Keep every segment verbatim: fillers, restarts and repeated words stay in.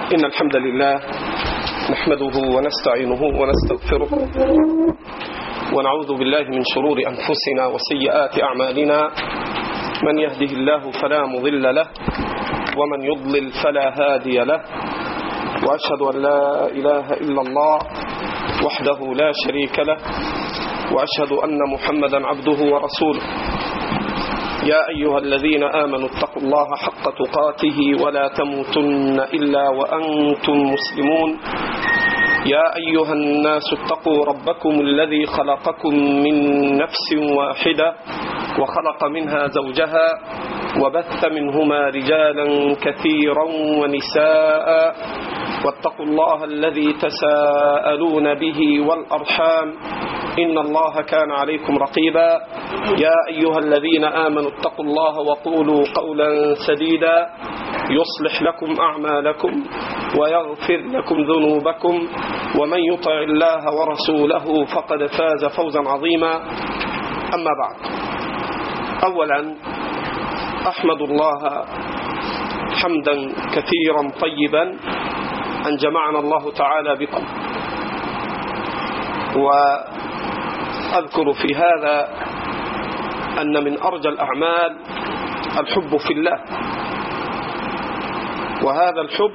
إن الحمد لله نحمده ونستعينه ونستغفره ونعوذ بالله من شرور أنفسنا وسيئات أعمالنا. من يهده الله فلا مضل له ومن يضلل فلا هادي له، وأشهد أن لا إله إلا الله وحده لا شريك له، وأشهد أن محمدا عبده ورسوله. يا أيها الذين آمنوا اتقوا الله حق تقاته ولا تموتن إلا وأنتم مسلمون. يا أيها الناس اتقوا ربكم الذي خلقكم من نفس واحدة وخلق منها زوجها وبث منهما رجالا كثيرا ونساء، واتقوا الله الذي تساءلون به والأرحام إن الله كان عليكم رقيبا. يا أيها الذين آمنوا اتقوا الله وقولوا قولا سديدا يصلح لكم أعمالكم ويغفر لكم ذنوبكم، ومن يطع الله ورسوله فقد فاز فوزا عظيما. أما بعد، أولا أحمد الله حمدا كثيرا طيبا أن جمعنا الله تعالى بكم، وأذكر في هذا أن من أرجى الأعمال الحب في الله، وهذا الحب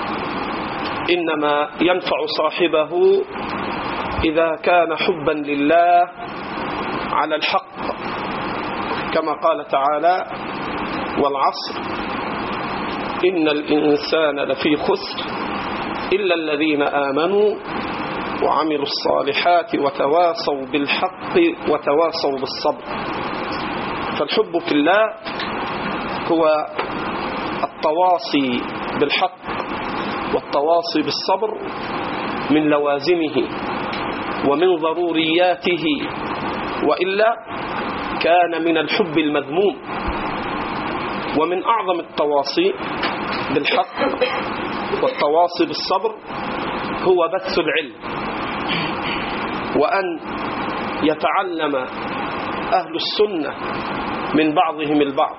إنما ينفع صاحبه إذا كان حبا لله على الحق، كما قال تعالى: والعصر إن الإنسان لفي خسر إلا الذين آمنوا وعملوا الصالحات وتواصوا بالحق وتواصوا بالصبر. فالحب في الله هو التواصي بالحق والتواصي بالصبر من لوازمه ومن ضرورياته، وإلا كان من الحب المذموم. ومن أعظم التواصي بالحق والتواصي بالصبر هو بث العلم، وأن يتعلم أهل السنة من بعضهم البعض،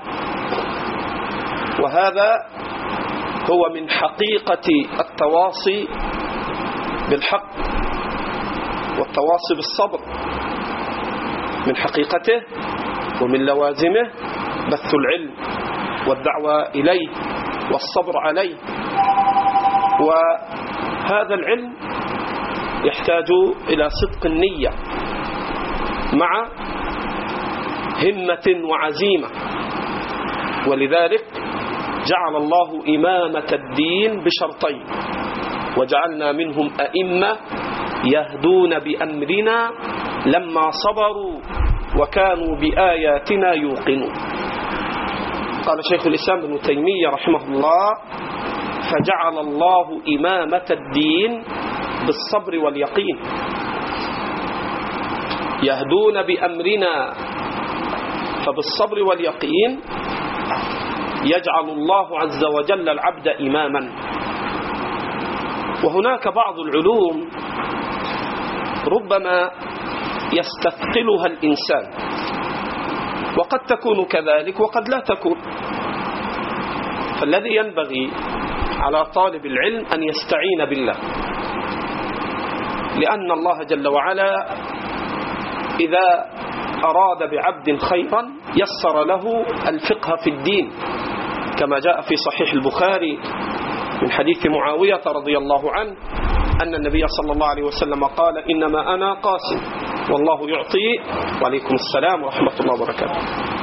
وهذا هو من حقيقة التواصي بالحق والتواصي بالصبر، من حقيقته ومن لوازمه بث العلم والدعوة إليه والصبر عليه. وهذا العلم يحتاج إلى صدق النية مع همة وعزيمة، ولذلك جعل الله إمامة الدين بشرطين: وجعلنا منهم أئمة يهدون بأمرنا لما صبروا وكانوا بآياتنا يوقنون. قال شيخ الإسلام ابن تيمية رحمه الله: فجعل الله إمامة الدين بالصبر واليقين، يهدون بأمرنا، فبالصبر واليقين يجعل الله عز وجل العبد إماما. وهناك بعض العلوم ربما يستثقلها الإنسان، وقد تكون كذلك وقد لا تكون. فالذي ينبغي على طالب العلم أن يستعين بالله، لأن الله جل وعلا إذا أراد بعبد خيرا يسر له الفقه في الدين، كما جاء في صحيح البخاري من حديث معاوية رضي الله عنه أن النبي صلى الله عليه وسلم قال: إنما أنا قاسم والله يعطي. وعليكم السلام ورحمة الله وبركاته.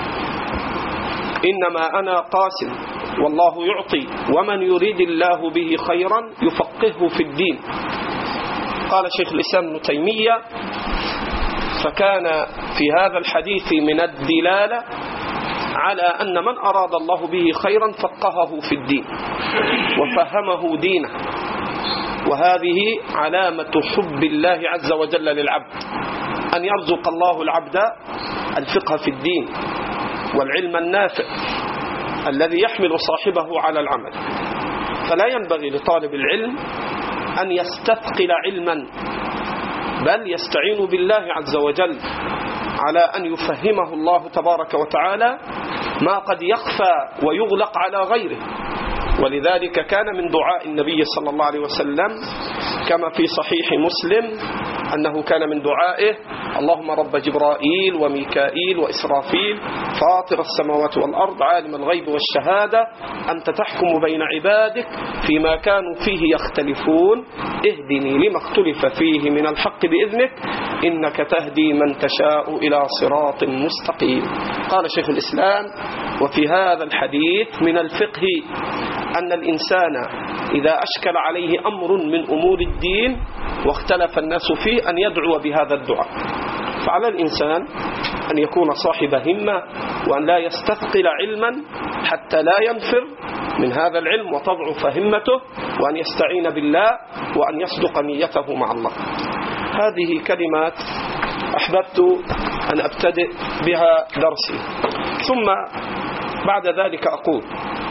إنما أنا قاسم والله يعطي ومن يريد الله به خيرا يفقهه في الدين. قال شيخ الإسلام ابن تيمية: فكان في هذا الحديث من الدلالة على أن من أراد الله به خيرا فقهه في الدين وفهمه دينه، وهذه علامة حب الله عز وجل للعبد، أن يرزق الله العبد الفقه في الدين والعلم النافع الذي يحمل صاحبه على العمل. فلا ينبغي لطالب العلم أن يستثقل علما، بل يستعين بالله عز وجل على أن يفهمه الله تبارك وتعالى ما قد يخفى ويغلق على غيره، ولذلك كان من دعاء النبي صلى الله عليه وسلم كما في صحيح مسلم أنه كان من دعائه: اللهم رب جبرائيل وميكائيل وإسرافيل فاطر السماوات والأرض عالم الغيب والشهادة أنت تحكم بين عبادك فيما كانوا فيه يختلفون اهدني لما اختلف فيه من الحق بإذنك إنك تهدي من تشاء إلى صراط مستقيم. قال شيخ الإسلام: وفي هذا الحديث من الفقه أن الإنسان إذا أشكل عليه أمر من أمور الدين واختلف الناس فيه أن يدعو بهذا الدعاء. فعلى الإنسان أن يكون صاحب همة وأن لا يستثقل علما حتى لا ينفر من هذا العلم وتضعف همته، وأن يستعين بالله وأن يصدق نيته مع الله. هذه كلمات أحببت أن أبتدئ بها درسي. ثم بعد ذلك أقول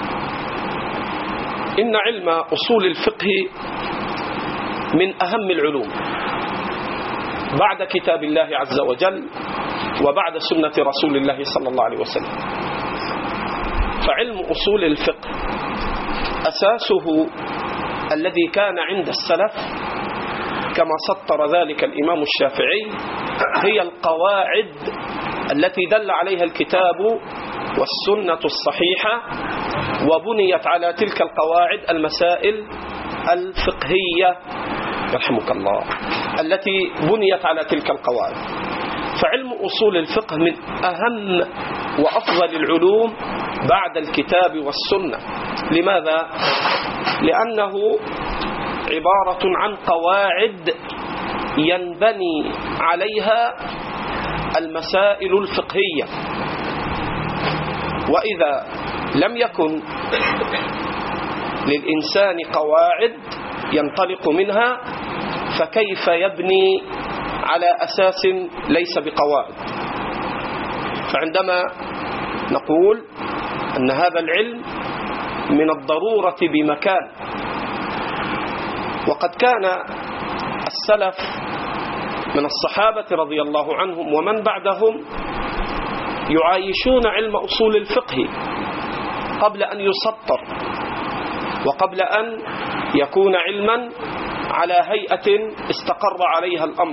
إن علم أصول الفقه من أهم العلوم بعد كتاب الله عز وجل وبعد سنة رسول الله صلى الله عليه وسلم. فعلم أصول الفقه أساسه الذي كان عند السلف كما سطر ذلك الإمام الشافعي هي القواعد التي دل عليها الكتاب والسنة الصحيحة، وبنيت على تلك القواعد المسائل الفقهية يرحمك الله التي بنيت على تلك القواعد. فعلم أصول الفقه من أهم وأفضل العلوم بعد الكتاب والسنة. لماذا؟ لأنه عبارة عن قواعد ينبني عليها المسائل الفقهية، وإذا لم يكن للإنسان قواعد ينطلق منها فكيف يبني على أساس ليس بقواعد؟ فعندما نقول أن هذا العلم من الضرورة بمكان، وقد كان السلف من الصحابة رضي الله عنهم ومن بعدهم يعايشون علم أصول الفقه قبل أن يسطر وقبل أن يكون علما على هيئة استقر عليها الأمر.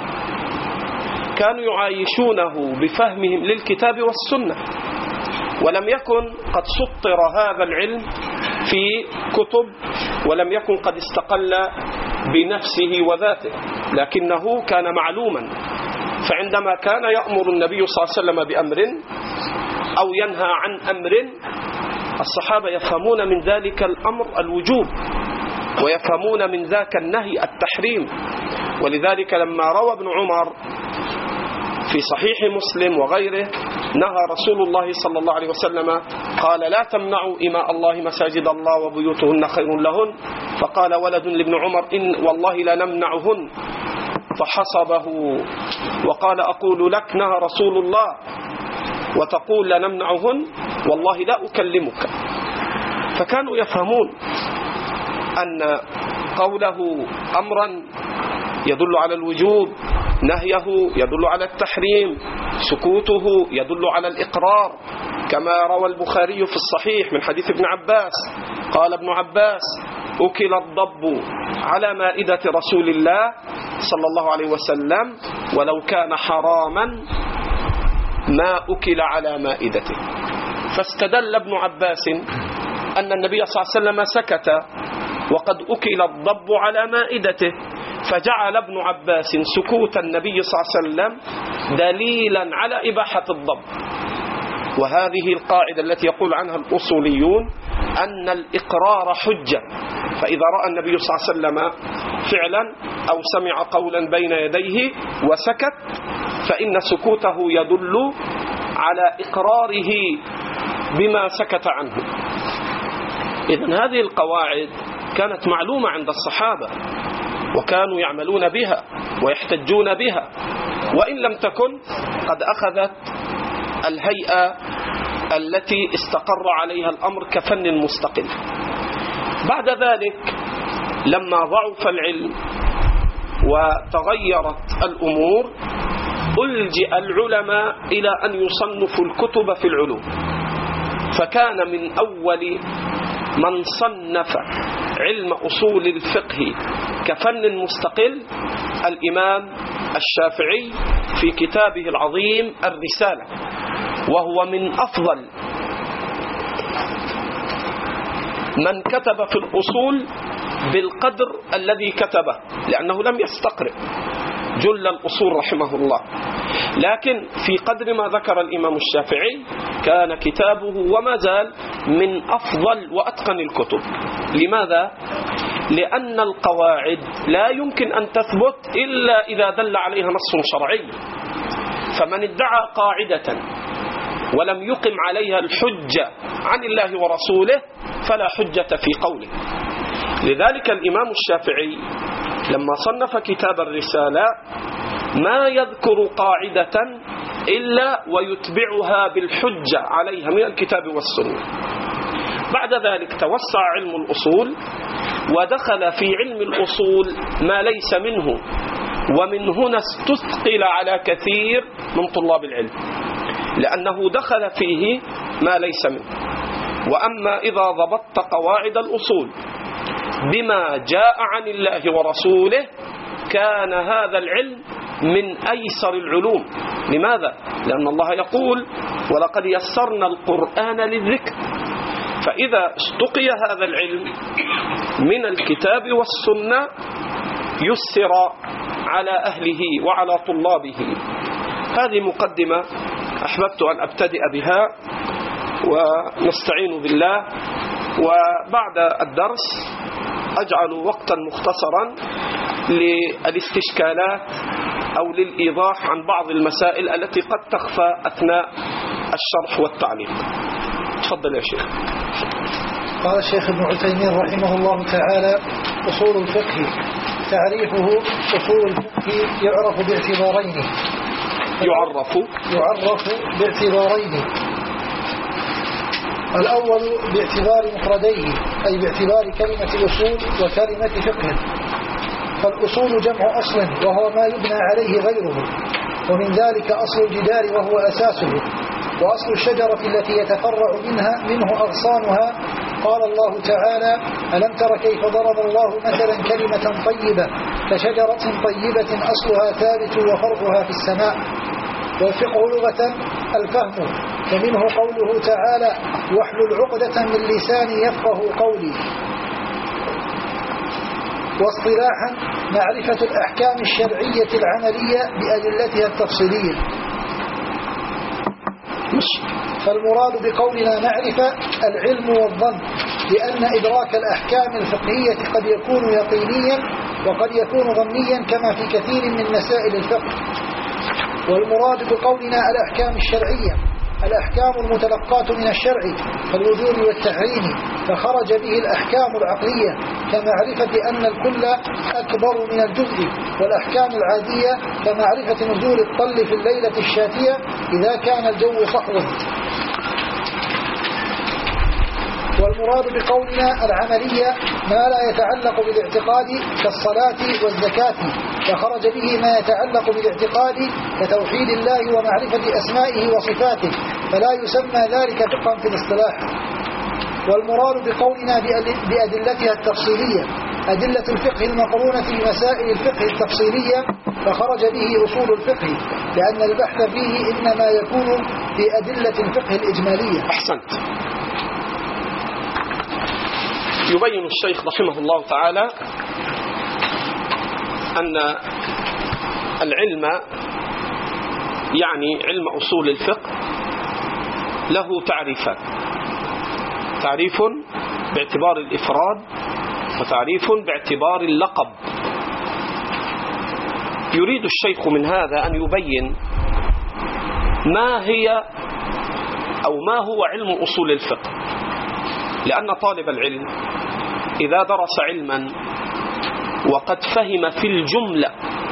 كانوا يعايشونه بفهمهم للكتاب والسنة، ولم يكن قد سطر هذا العلم في كتب، ولم يكن قد استقل بنفسه وذاته، لكنه كان معلوما. فعندما كان يأمر النبي صلى الله عليه وسلم بأمر أو ينهى عن أمر الصحابة يفهمون من ذلك الأمر الوجوب، ويفهمون من ذاك النهي التحريم. ولذلك لما روى ابن عمر في صحيح مسلم وغيره نهى رسول الله صلى الله عليه وسلم قال: لا تمنعوا إماء الله مساجد الله وبيوتهن خير لهن. فقال ولد لابن عمر: إن والله لا نمنعهن. فحصبه وقال: أقول لك نهى رسول الله وتقول لا نمنعهن؟ والله لا أكلمك. فكانوا يفهمون أن قوله أمرا يدل على الوجوب، نهيه يدل على التحريم، سكوته يدل على الإقرار، كما روى البخاري في الصحيح من حديث ابن عباس قال ابن عباس: أكل الضب على مائدة رسول الله صلى الله عليه وسلم ولو كان حراما ما أكل على مائدته. فاستدل ابن عباس أن النبي صلى الله عليه وسلم سكت وقد أكل الضب على مائدته، فجعل ابن عباس سكوت النبي صلى الله عليه وسلم دليلا على إباحة الضب. وهذه القاعدة التي يقول عنها الأصوليون أن الإقرار حجة، فإذا رأى النبي صلى الله عليه وسلم فعلا أو سمع قولا بين يديه وسكت فإن سكوته يدل على إقراره بما سكت عنه. إذن هذه القواعد كانت معلومة عند الصحابة وكانوا يعملون بها ويحتجون بها، وإن لم تكن قد أخذت الهيئة التي استقر عليها الأمر كفن مستقل. بعد ذلك لما ضعف العلم وتغيرت الأمور ألجأ العلماء إلى أن يصنفوا الكتب في العلوم. فكان من أول من صنف علم أصول الفقه كفن مستقل الإمام الشافعي في كتابه العظيم الرسالة، وهو من أفضل من كتب في الأصول بالقدر الذي كتبه، لأنه لم يستقرئ جل الأصول رحمه الله، لكن في قدر ما ذكر الإمام الشافعي كان كتابه وما زال من أفضل وأتقن الكتب. لماذا؟ لأن القواعد لا يمكن أن تثبت إلا إذا دل عليها نص شرعي، فمن ادعى قاعدة ولم يقم عليها الحجة عن الله ورسوله فلا حجة في قوله. لذلك الإمام الشافعي لما صنف كتاب الرسالة ما يذكر قاعدة إلا ويتبعها بالحجة عليها من الكتاب والسنة. بعد ذلك توسع علم الأصول ودخل في علم الأصول ما ليس منه، ومن هنا استثقل على كثير من طلاب العلم لأنه دخل فيه ما ليس منه. وأما إذا ضبطت قواعد الأصول بما جاء عن الله ورسوله كان هذا العلم من أيسر العلوم. لماذا؟ لأن الله يقول ولقد يسرنا القرآن للذكر، فإذا استقي هذا العلم من الكتاب والسنة يسر على أهله وعلى طلابه. هذه مقدمة أحببت أن أبتدئ بها ونستعين بالله، وبعد الدرس أجعل وقتا مختصرا للاستشكالات أو للإيضاح عن بعض المسائل التي قد تخفى أثناء الشرح والتعليق. تفضل يا شيخ. قال الشيخ ابن عثيمين رحمه الله تعالى: أصول الفقه تعريفه: أصول الفقه يعرف باعتبارين يعرف يعرف باعتبارين الأول باعتبار مفرديه، أي باعتبار كلمة أصول وكلمة فقه. فالأصول جمع أصل وهو ما يبنى عليه غيره، ومن ذلك أصل الجدار وهو أساسه، وأصل الشجرة التي يتفرع منها منه أغصانها. قال الله تعالى: ألم تر كيف ضرب الله مثلا كلمة طيبة كشجرة طيبة أصلها ثابت وفرعها في السماء. والفقه لغة الفهم، ومنه قوله تعالى: واحلل عقدة من لساني يفقه قولي. واصطلاحا معرفة الأحكام الشرعية العملية بأدلتها التفصيلية. فالمراد بقولنا معرفة العلم والظن، لأن إدراك الأحكام الفقهية قد يكون يقينيا وقد يكون ظنيا كما في كثير من مسائل الفقه. والمراد بقولنا الأحكام الشرعية الأحكام المتلقاة من الشرع كالوجوب والتحريم، فخرج به الأحكام العقلية كمعرفة أن الكل أكبر من الجزء، والأحكام العادية كمعرفة نزول الطل في الليلة الشاتية إذا كان الجو صحوا. والمراد بقولنا العملية ما لا يتعلق بالاعتقاد كالصلاة والزكاة، فخرج به ما يتعلق بالاعتقاد كتوحيد الله ومعرفة أسمائه وصفاته، فلا يسمى ذلك فقها في الاصطلاح. والمراد بقولنا بأدلتها التفصيلية أدلة الفقه المقرونة بمسائل الفقه التفصيلية، فخرج به أصول الفقه، لأن البحث فيه إنما يكون في أدلة الفقه الإجمالية. أحسنت. يبين الشيخ رحمه الله تعالى أن العلم يعني علم أصول الفقه له تعريفان: تعريف باعتبار الإفراد وتعريف باعتبار اللقب. يريد الشيخ من هذا أن يبين ما هي أو ما هو علم أصول الفقه، لأن طالب العلم إذا درس علما وقد فهم في الجملة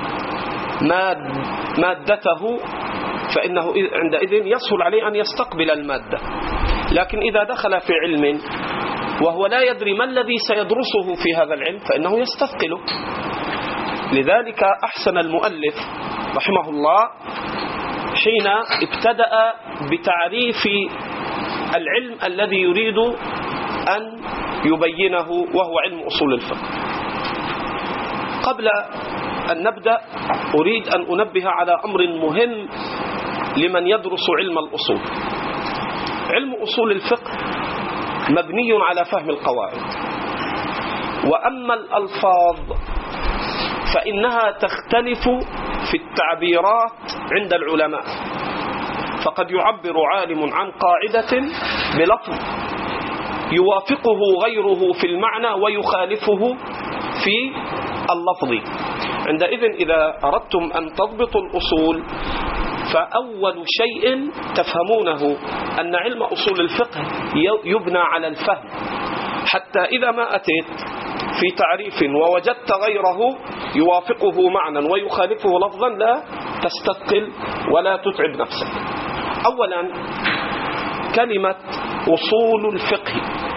مادته فإنه عندئذ يسهل عليه أن يستقبل المادة. لكن إذا دخل في علم وهو لا يدري ما الذي سيدرسه في هذا العلم فإنه يستثقله. لذلك أحسن المؤلف رحمه الله حين ابتدأ بتعريف العلم الذي يريد أن يبينه وهو علم أصول الفقه. قبل أن نبدأ أريد أن أنبه على أمر مهم لمن يدرس علم الأصول. علم أصول الفقه مبني على فهم القواعد، وأما الألفاظ فإنها تختلف في التعبيرات عند العلماء، فقد يعبر عالم عن قاعدة بلفظ يوافقه غيره في المعنى ويخالفه في اللفظ. عندئذ إذا أردتم أن تضبطوا الأصول فأول شيء تفهمونه أن علم أصول الفقه يبنى على الفهم، حتى إذا ما أتيت في تعريف ووجدت غيره يوافقه معنى ويخالفه لفظا لا تستثقل ولا تتعب نفسك. أولا كلمة أصول الفقه.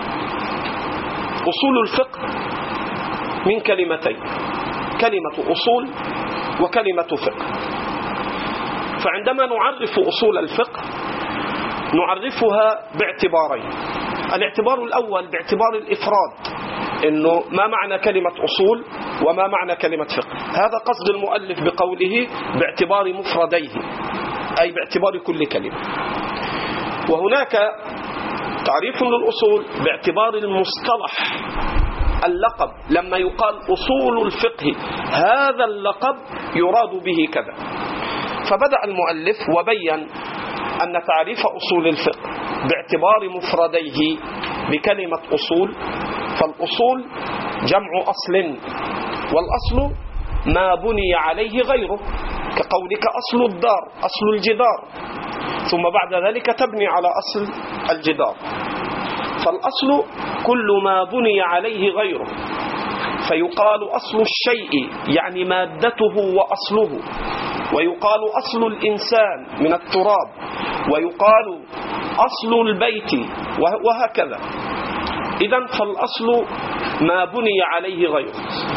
أصول الفقه من كلمتين، كلمة أصول وكلمة فقه. فعندما نعرف أصول الفقه نعرفها باعتبارين. الاعتبار الأول باعتبار الإفراد، إنه ما معنى كلمة أصول وما معنى كلمة فقه. هذا قصد المؤلف بقوله باعتبار مفرديه، أي باعتبار كل كلمة. وهناك تعريف للأصول باعتبار المصطلح، اللقب، لما يقال أصول الفقه هذا اللقب يراد به كذا. فبدأ المؤلف وبين أن تعريف أصول الفقه باعتبار مفرديه بكلمة أصول، فالأصول جمع أصل، والأصل ما بني عليه غيره، كقولك أصل الدار، أصل الجدار، ثم بعد ذلك تبني على أصل الجدار. فالأصل كل ما بني عليه غيره، فيقال أصل الشيء يعني مادته وأصله، ويقال أصل الإنسان من التراب، ويقال أصل البيت، وهكذا. إذن فالأصل ما بني عليه غيره.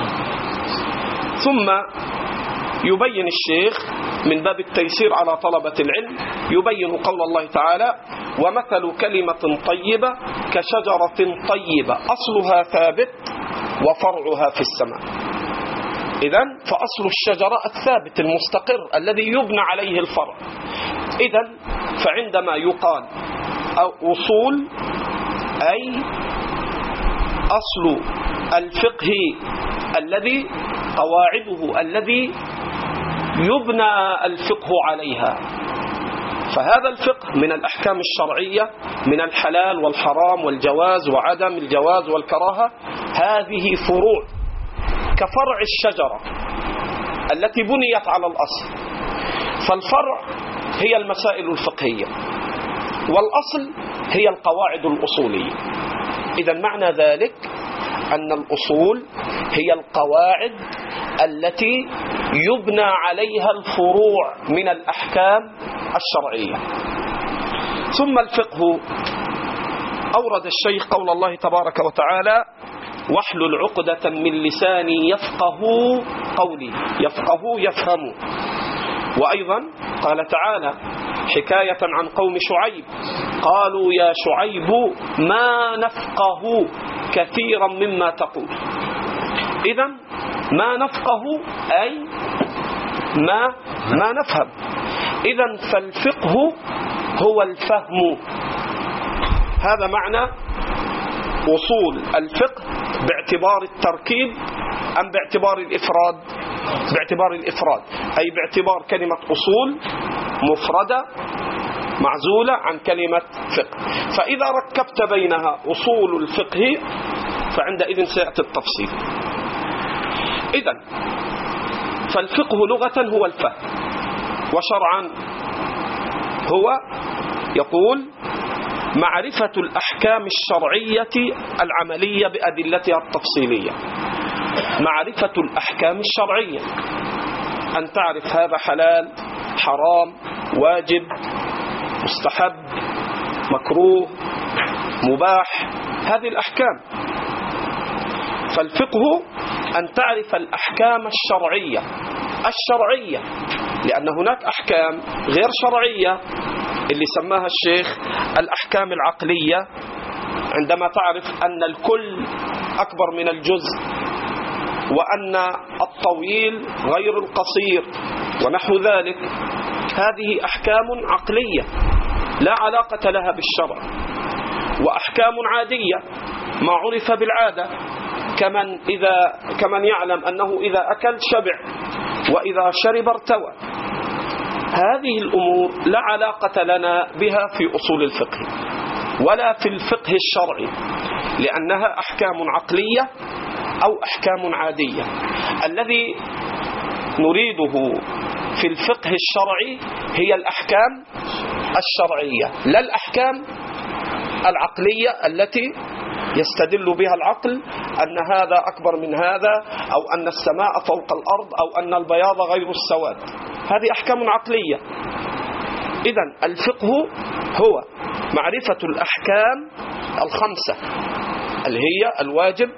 ثم يبين الشيخ من باب التيسير على طلبة العلم، يبين قول الله تعالى ومثل كلمة طيبة كشجرة طيبة أصلها ثابت وفرعها في السماء. إذن فأصل الشجرة الثابت المستقر الذي يبنى عليه الفرع. إذن فعندما يقال أصول أي أصل الفقه الذي قواعده الذي يبنى الفقه عليها. فهذا الفقه من الأحكام الشرعية، من الحلال والحرام والجواز وعدم الجواز والكراهة، هذه فروع كفرع الشجرة التي بنيت على الأصل. فالفرع هي المسائل الفقهية، والأصل هي القواعد الأصولية. إذن معنى ذلك أن الأصول هي القواعد التي يبنى عليها الفروع من الأحكام الشرعية. ثم الفقه أورد الشيخ قول الله تبارك وتعالى واحلل عقدة من لساني يفقه قولي، يفقه يفهم. وأيضا قال تعالى حكاية عن قوم شعيب قالوا يا شعيب ما نفقه كثيرا مما تقول. إذن ما نفقه أي ما ما نفهم. إذن فالفقه هو الفهم. هذا معنى أصول الفقه باعتبار التركيب أم باعتبار الإفراد؟ باعتبار الإفراد، أي باعتبار كلمة أصول مفردة معزولة عن كلمة فقه. فإذا ركبت بينها أصول الفقه فعندئذ سيأتي التفصيل. إذن فالفقه لغة هو الفهم، وشرعا هو يقول معرفة الأحكام الشرعية العملية بأدلتها التفصيلية. معرفة الأحكام الشرعية أن تعرف هذا حلال، حرام، واجب، مستحب، مكروه، مباح، هذه الأحكام. فالفقه أن تعرف الأحكام الشرعية الشرعية لأن هناك أحكام غير شرعية اللي سماها الشيخ الأحكام العقلية عندما تعرف أن الكل أكبر من الجزء، وأن الطويل غير القصير ونحو ذلك، هذه أحكام عقلية لا علاقة لها بالشرع، وأحكام عادية ما عرف بالعادة، كمن, إذا كمن يعلم أنه إذا أكل شبع وإذا شرب ارتوى. هذه الأمور لا علاقة لنا بها في أصول الفقه ولا في الفقه الشرعي، لأنها أحكام عقلية أو أحكام عادية. الذي نريده في الفقه الشرعي هي الأحكام الشرعية، لا الأحكام العقلية التي يستدل بها العقل أن هذا أكبر من هذا، أو أن السماء فوق الأرض، أو أن البياض غير السواد. هذه أحكام عقلية. إذن الفقه هو معرفة الأحكام الخمسة اللي هي الواجب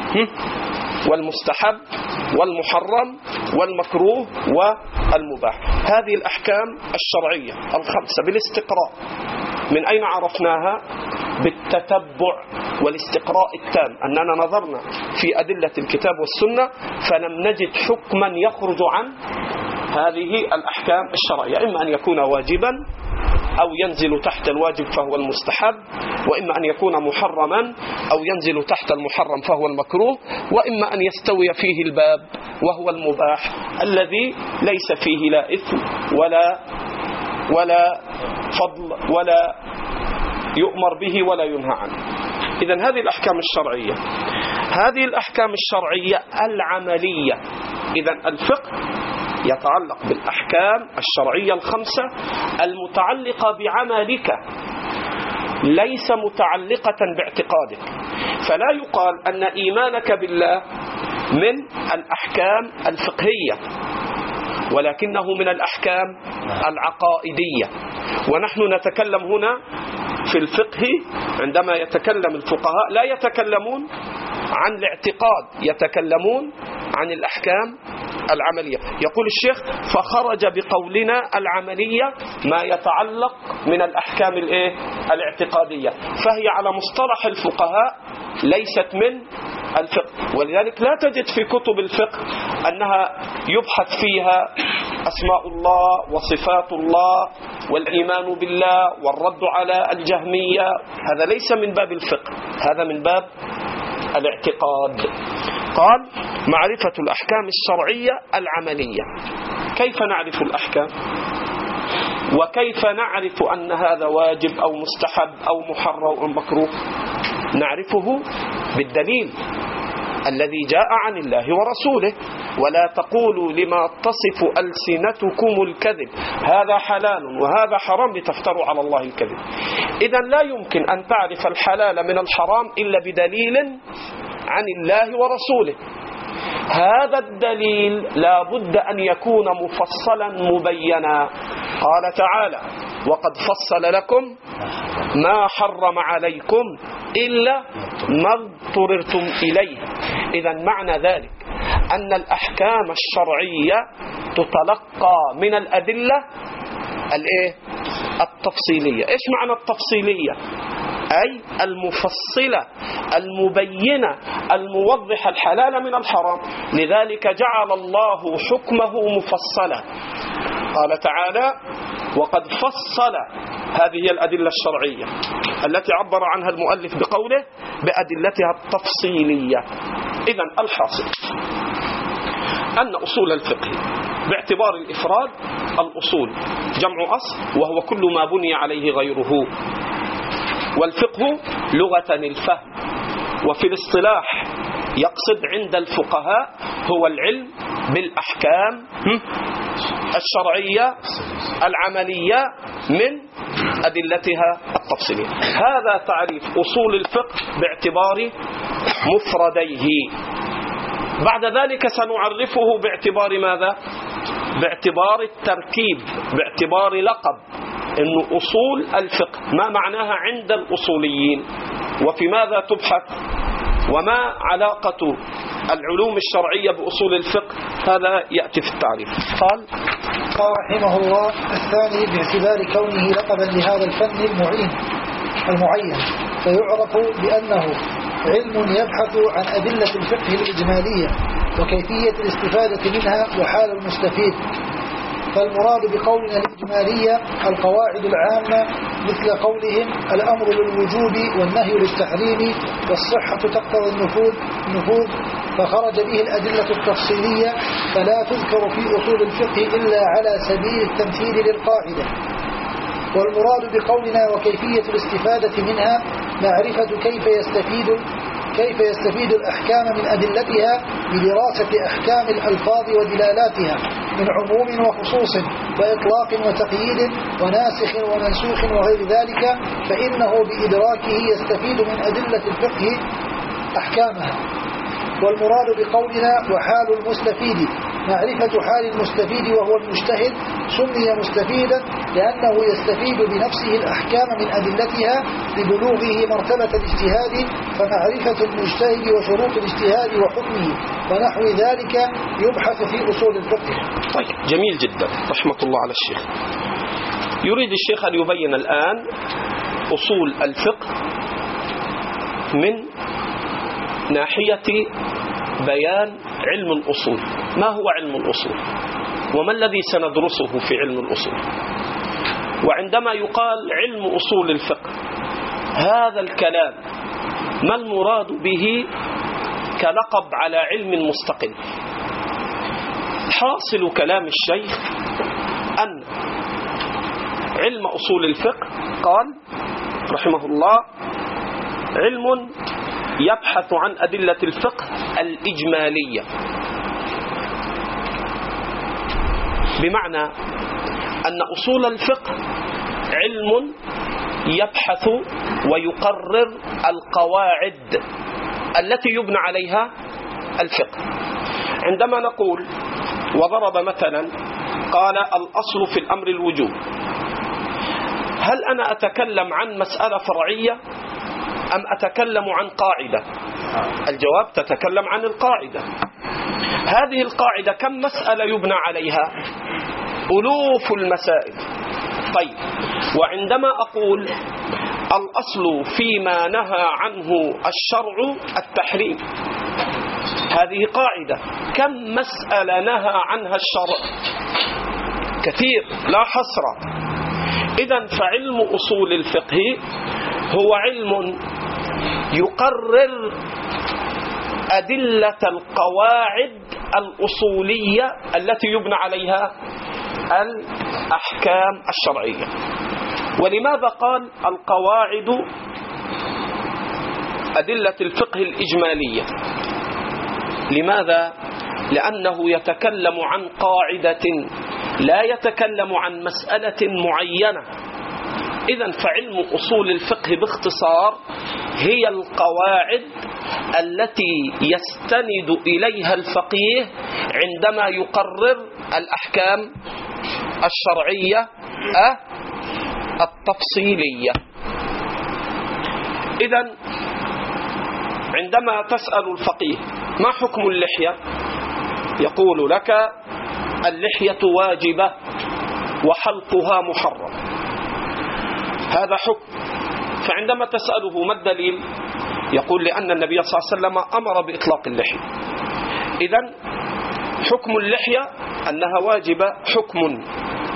والمستحب والمحرم والمكروه والمباح. هذه الأحكام الشرعية الخمسة بالاستقراء. من أين عرفناها؟ بالتتبع والاستقراء التام، أننا نظرنا في أدلة الكتاب والسنة فلم نجد حكما يخرج عن هذه الأحكام الشرعية، إما أن يكون واجبا أو ينزل تحت الواجب فهو المستحب، وإما أن يكون محرما أو ينزل تحت المحرم فهو المكروه، وإما أن يستوي فيه الباب وهو المباح الذي ليس فيه لا إثم ولا ولا فضل ولا يؤمر به ولا ينهى عنه. إذن هذه الأحكام الشرعية. هذه الأحكام الشرعية العملية. إذن الفقه يتعلق بالأحكام الشرعية الخمسة المتعلقة بعملك، ليس متعلقة باعتقادك. فلا يقال أن إيمانك بالله من الأحكام الفقهية، ولكنه من الأحكام العقائدية. ونحن نتكلم هنا في الفقه، عندما يتكلم الفقهاء لا يتكلمون عن الاعتقاد، يتكلمون عن الأحكام العملية. يقول الشيخ: فخرج بقولنا العملية ما يتعلق من الأحكام الايه الاعتقادية، فهي على مصطلح الفقهاء ليست من الفقه. ولذلك لا تجد في كتب الفقه أنها يبحث فيها أسماء الله وصفات الله والإيمان بالله والرد على الجهمية. هذا ليس من باب الفقه، هذا من باب الاعتقاد. قال: معرفة الأحكام الشرعية العملية. كيف نعرف الأحكام؟ وكيف نعرف أن هذا واجب أو مستحب أو محرم أو مكروه؟ نعرفه بالدليل الذي جاء عن الله ورسوله. ولا تقولوا لما تصف ألسنتكم الكذب هذا حلال وهذا حرام لتفتروا على الله الكذب. إذن لا يمكن أن تعرف الحلال من الحرام إلا بدليل عن الله ورسوله. هذا الدليل لا بد أن يكون مفصلا مبينا. قال تعالى: وقد فصل لكم ما حرم عليكم إلا ما اضطررتم إليه. إذن معنى ذلك أن الأحكام الشرعية تتلقى من الأدلة الإيه؟ التفصيلية. إيش معنى التفصيلية؟ أي المفصلة المبينة الموضحة الحلال من الحرام. لذلك جعل الله حكمه مفصلا. قال تعالى: وقد فصل. هذه هي الأدلة الشرعية التي عبر عنها المؤلف بقوله بأدلتها التفصيلية. إذن الحاصل أن أصول الفقه باعتبار الإفراد الأصول جمع أصل، وهو كل ما بني عليه غيره. والفقه لغة الفهم، وفي الاصطلاح يقصد عند الفقهاء هو العلم بالأحكام الشرعية العملية من أدلتها التفصيلية. هذا تعريف أصول الفقه باعتبار مفرديه. بعد ذلك سنعرفه باعتبار ماذا؟ باعتبار التركيب، باعتبار لقب، إن أصول الفقه ما معناها عند الأصوليين، وفي ماذا تبحث، وما علاقة العلوم الشرعية بأصول الفقه. هذا يأتي في التعريف. قال قال رحمه الله: الثاني باعتبار كونه لقبا لهذا الفن المعين المعين فيعرف بأنه علم يبحث عن أدلة الفقه الإجمالية وكيفية الاستفادة منها وحال المستفيد. فالمراد بقولنا الإجمالية القواعد العامة مثل قولهم الأمر للوجوب والنهي للتحريم والصحة تقتضي النفوذ نفوذ فخرج به الأدلة التفصيلية، فلا تذكر في أصول الفقه إلا على سبيل التمثيل للقاعدة. والمراد بقولنا وكيفية الاستفادة منها معرفة كيف يستفيد كيف يستفيد الأحكام من أدلتها بدراسة أحكام الألفاظ ودلالاتها من عموم وخصوص وإطلاق وتقييد وناسخ ومنسوخ وغير ذلك، فإنه بإدراكه يستفيد من أدلة الفقه أحكامها. والمراد بقولنا وحال المستفيد معرفة حال المستفيد وهو المجتهد، سمي مستفيدا لأنه يستفيد بنفسه الأحكام من أدلتها لبلوغه مرتبة الاجتهاد، فمعرفة المجتهد وشروط الاجتهاد وحكمه ونحو ذلك يبحث في أصول الفقه. طيب، جميل جدا، رحمة الله على الشيخ. يريد الشيخ أن يبين الآن أصول الفقه من ناحية بيان علم الأصول. ما هو علم الأصول؟ وما الذي سندرسه في علم الأصول؟ وعندما يقال علم أصول الفقه، هذا الكلام ما المراد به كلقب على علم مستقل؟ حاصل كلام الشيخ أن علم أصول الفقه قال رحمه الله علم يبحث عن أدلة الفقه الإجمالية، بمعنى أن أصول الفقه علم يبحث ويقرر القواعد التي يبنى عليها الفقه. عندما نقول وضرب مثلا قال الأصل في الأمر الوجوب، هل أنا أتكلم عن مسألة فرعية أم أتكلم عن قاعدة؟ الجواب تتكلم عن القاعدة. هذه القاعدة كم مسألة يبنى عليها؟ ألوف المسائل. طيب، وعندما أقول الأصل فيما نهى عنه الشرع التحريم، هذه قاعدة، كم مسألة نهى عنها الشرع؟ كثير لا حصر. إذن فعلم أصول الفقه هو علم يقرر أدلة القواعد الأصولية التي يبنى عليها الأحكام الشرعية. ولماذا قال القواعد أدلة الفقه الإجمالية؟ لماذا؟ لأنه يتكلم عن قاعدة، لا يتكلم عن مسألة معينة. إذن فعلم أصول الفقه باختصار هي القواعد التي يستند إليها الفقيه عندما يقرر الأحكام الشرعية التفصيلية. إذن عندما تسأل الفقيه ما حكم اللحية؟ يقول لك اللحية واجبة وحلقها محرم، هذا حكم. فعندما تسأله ما الدليل؟ يقول لأن النبي صلى الله عليه وسلم أمر بإطلاق اللحية. إذن حكم اللحية أنها واجبة حكم.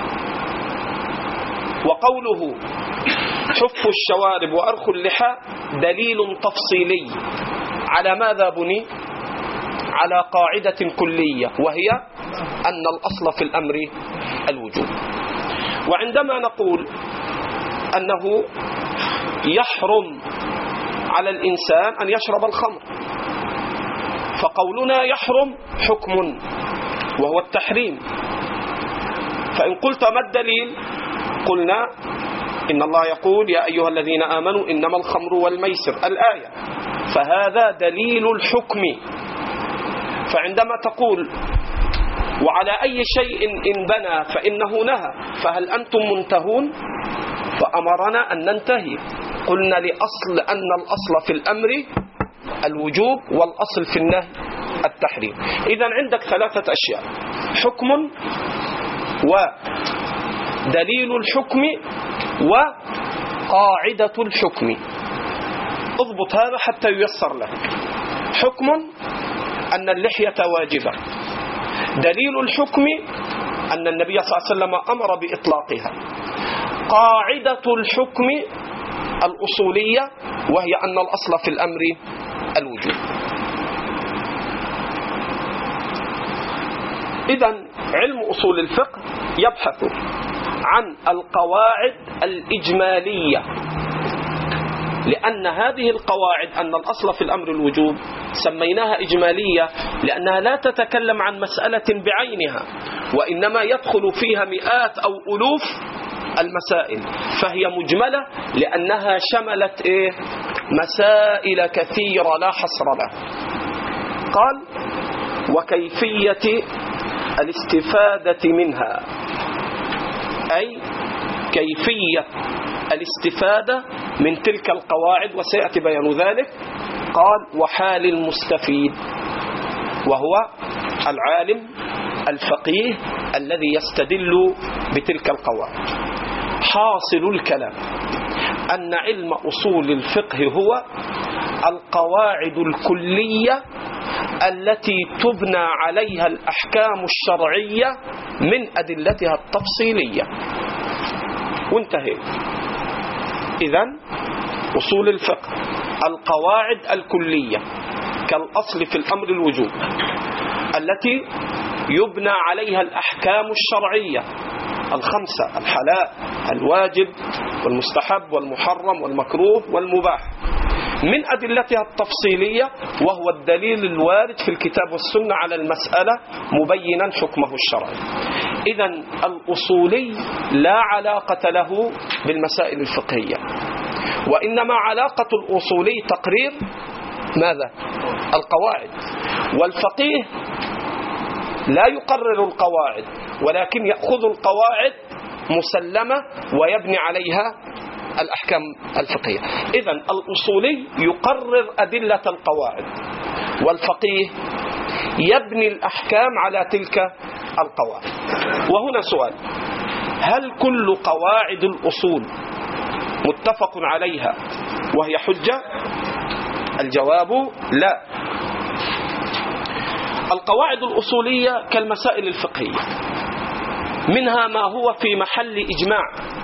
وقوله حف الشوارب وأرخ اللحى دليل تفصيلي على ماذا بني؟ على قاعدة كلية، وهي أن الأصل في الأمر الوجوب. وعندما نقول أنه يحرم على الإنسان أن يشرب الخمر، فقولنا يحرم حكم وهو التحريم. فإن قلت ما الدليل؟ قلنا إن الله يقول يا أيها الذين آمنوا إنما الخمر والميسر الآية، فهذا دليل الحكم. فعندما تقول وعلى أي شيء إن بنى فإنه نهى، فهل أنتم منتهون؟ فأمرنا أن ننتهي. قلنا لأصل أن الأصل في الأمر الوجوب والأصل في النهي التحريم. إذن عندك ثلاثة أشياء: حكم ودليل الحكم وقاعدة الحكم. اضبط هذا حتى ييسر لك. حكم أن اللحية واجبة، دليل الحكم أن النبي صلى الله عليه وسلم أمر بإطلاقها. قاعدة الحكم الأصولية وهي أن الأصل في الأمر الوجوب. إذن علم أصول الفقه يبحث عن القواعد الإجمالية، لأن هذه القواعد أن الأصل في الأمر الوجوب سميناها إجمالية لأنها لا تتكلم عن مسألة بعينها، وإنما يدخل فيها مئات أو ألوف المسائل، فهي مجملة لأنها شملت إيه؟ مسائل كثيرة لا حصر لها. قال وكيفية الاستفادة منها، أي كيفية الاستفادة من تلك القواعد، وسيأتي بيان ذلك. قال وحال المستفيد، وهو العالم الفقيه الذي يستدل بتلك القواعد. حاصل الكلام أن علم أصول الفقه هو القواعد الكلية التي تبنى عليها الأحكام الشرعية من أدلتها التفصيلية. وانتهي. إذن أصول الفقه القواعد الكلية كالأصل في الأمر الوجوب التي يبنى عليها الأحكام الشرعية الخمسة: الحلال، الواجب، والمستحب، والمحرم، والمكروه، والمباح، من أدلتها التفصيلية، وهو الدليل الوارد في الكتاب والسنة على المسألة مبينا حكمه الشرعي. إذن الأصولي لا علاقة له بالمسائل الفقهية، وإنما علاقة الأصولي تقرير ماذا؟ القواعد. والفقيه لا يقرر القواعد، ولكن يأخذ القواعد مسلمة ويبني عليها الأحكام الفقهية. إذن الأصولي يقرر أدلة القواعد، والفقيه يبني الأحكام على تلك القواعد. وهنا سؤال: هل كل قواعد الأصول متفق عليها وهي حجة؟ الجواب لا. القواعد الأصولية كالمسائل الفقهية، منها ما هو في محل إجماع،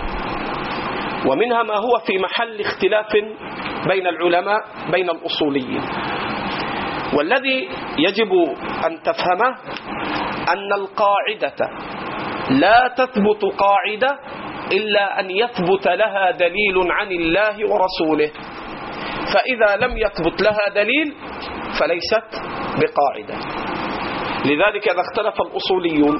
ومنها ما هو في محل اختلاف بين العلماء بين الأصوليين. والذي يجب أن تفهمه أن القاعدة لا تثبت قاعدة إلا أن يثبت لها دليل عن الله ورسوله، فإذا لم يثبت لها دليل فليست بقاعدة. لذلك إذا اختلف الأصوليون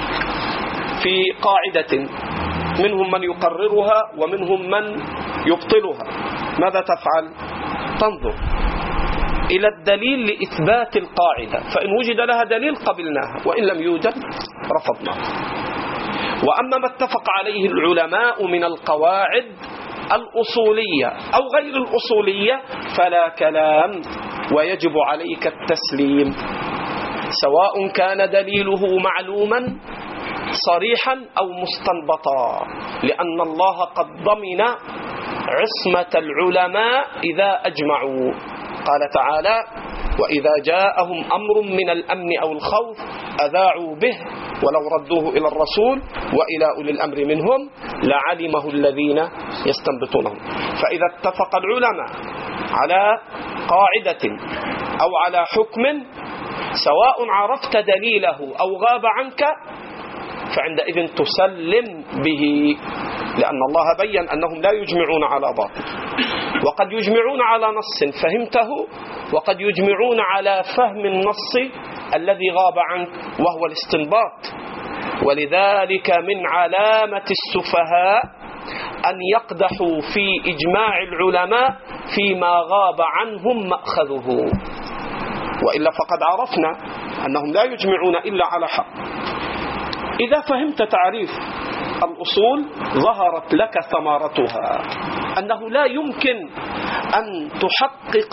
في قاعدة، منهم من يقررها ومنهم من يبطلها، ماذا تفعل؟ تنظر إلى الدليل لإثبات القاعدة، فإن وجد لها دليل قبلناها، وإن لم يوجد رفضناها. وأما ما اتفق عليه العلماء من القواعد الأصولية أو غير الأصولية فلا كلام، ويجب عليك التسليم، سواء كان دليله معلوما صريحا أو مستنبطا، لأن الله قد ضمن عصمة العلماء إذا أجمعوا. قال تعالى: وإذا جاءهم أمر من الأمن أو الخوف أذاعوا به ولو ردوه إلى الرسول وإلى أولي الأمر منهم لعلمه الذين يستنبطونه. فإذا اتفق العلماء على قاعدة أو على حكم، سواء عرفت دليله أو غاب عنك، فعندئذ تسلم به، لأن الله بيّن أنهم لا يجمعون على باطل، وقد يجمعون على نص فهمته، وقد يجمعون على فهم النص الذي غاب عنك وهو الاستنباط. ولذلك من علامة السفهاء أن يقدحوا في إجماع العلماء فيما غاب عنهم مأخذه، وإلا فقد عرفنا أنهم لا يجمعون إلا على حق. إذا فهمت تعريف الأصول ظهرت لك ثمرتها، أنه لا يمكن أن تحقق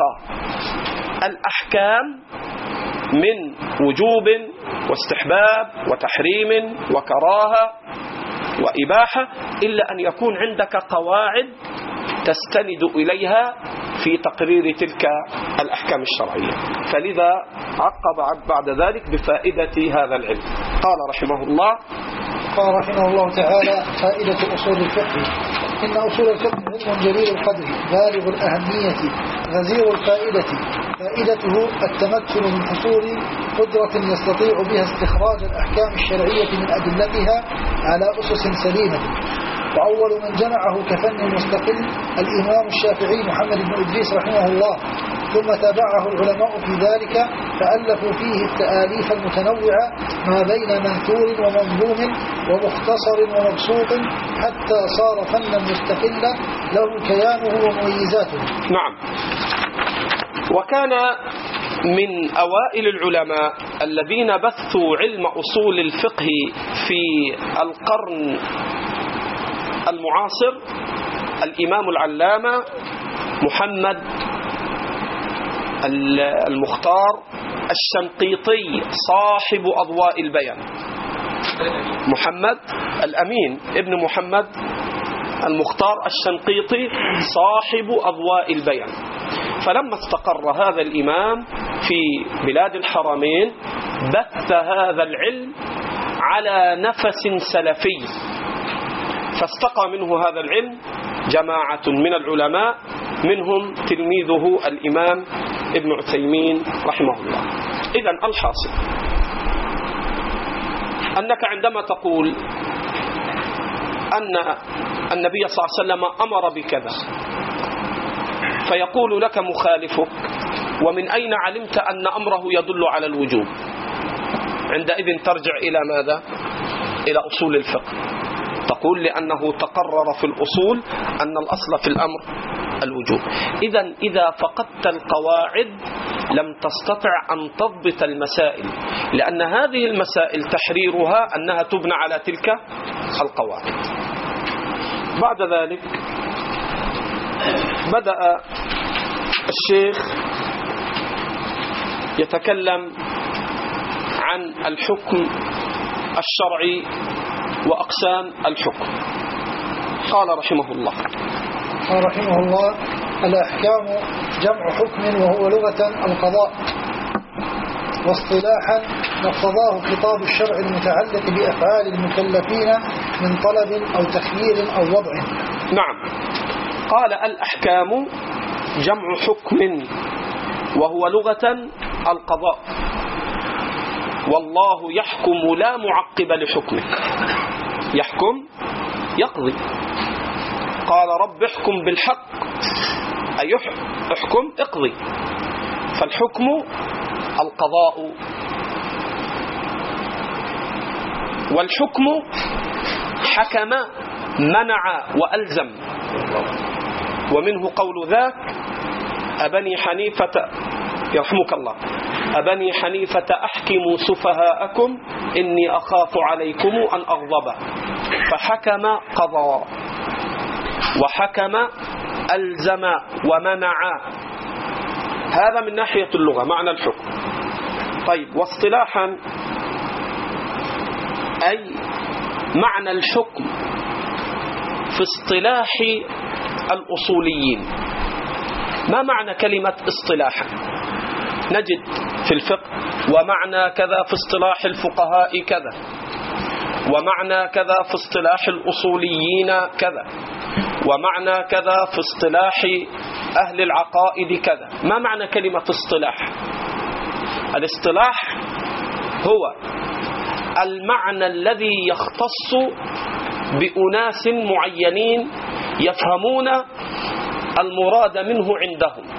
الأحكام من وجوب واستحباب وتحريم وكراهة وإباحة إلا أن يكون عندك قواعد تستند إليها في تقرير تلك الأحكام الشرعية. فلذا عقب بعد ذلك بفائدة هذا العلم. قال رحمه الله قال رحمه الله تعالى: فائدة أصول الفقه. إن أصول الفقه علم جليل القدر بالغ الأهمية غزير الفائدة. فائدته التمكن من حصول قدرة يستطيع بها استخراج الأحكام الشرعية من أدلتها على أسس سليمة. وأول من جمعه كفن مستقل الإمام الشافعي محمد بن إدريس رحمه الله، ثم تابعه العلماء في ذلك فألفوا فيه التآليف المتنوعة ما بين منثور ومنظوم ومختصر ومبسوط حتى صار فنا مستقلا له كيانه ومميزاته. نعم. وكان من أوائل العلماء الذين بثوا علم أصول الفقه في القرن المعاصر الإمام العلامة محمد المختار الشنقيطي صاحب أضواء البيان. محمد الأمين ابن محمد المختار الشنقيطي صاحب أضواء البيان. فلما استقر هذا الإمام في بلاد الحرمين بث هذا العلم على نفس سلفي، فاستقى منه هذا العلم جماعة من العلماء، منهم تلميذه الإمام ابن عثيمين رحمه الله. إذن الحاصل أنك عندما تقول أن النبي صلى الله عليه وسلم أمر بكذا فيقول لك مخالفك: ومن أين علمت أن أمره يدل على الوجوب؟ عندئذ ترجع إلى ماذا؟ إلى أصول الفقه. تقول: لأنه تقرر في الأصول أن الأصل في الأمر الوجوب. إذن إذا فقدت القواعد لم تستطع أن تضبط المسائل، لأن هذه المسائل تحريرها أنها تبنى على تلك القواعد. بعد ذلك بدأ الشيخ يتكلم عن الحكم الشرعي وأقسام الحكم. قال رحمه الله قال رحمه الله: الأحكام جمع حكم وهو لغة القضاء، واصطلاحا مقتضاه خطاب الشرع المتعلق بأفعال المكلفين من طلب أو تخيير أو وضع. نعم. قال: الأحكام جمع حكم وهو لغة القضاء، والله يحكم لا معقب لحكمه. يحكم يقضي. قال: رب احكم بالحق، أي احكم اقضي. فالحكم القضاء، والحكم حكم منع وألزم. ومنه قول ذاك: أبني حنيفة يرحمك الله أبني حنيفة أحكموا سفهاءكم إني أخاف عليكم أن أغضب. فحكم قضى، وحكم ألزم ومنع. هذا من ناحية اللغة معنى الحكم. طيب، واصطلاحا أي معنى الحكم في اصطلاح الأصوليين. ما معنى كلمة اصطلاحا؟ نجد في الفقه: ومعنى كذا في اصطلاح الفقهاء كذا، ومعنى كذا في اصطلاح الأصوليين كذا، ومعنى كذا في اصطلاح أهل العقائد كذا. ما معنى كلمة اصطلاح؟ الاصطلاح هو المعنى الذي يختص بأناس معينين يفهمون المراد منه عندهم.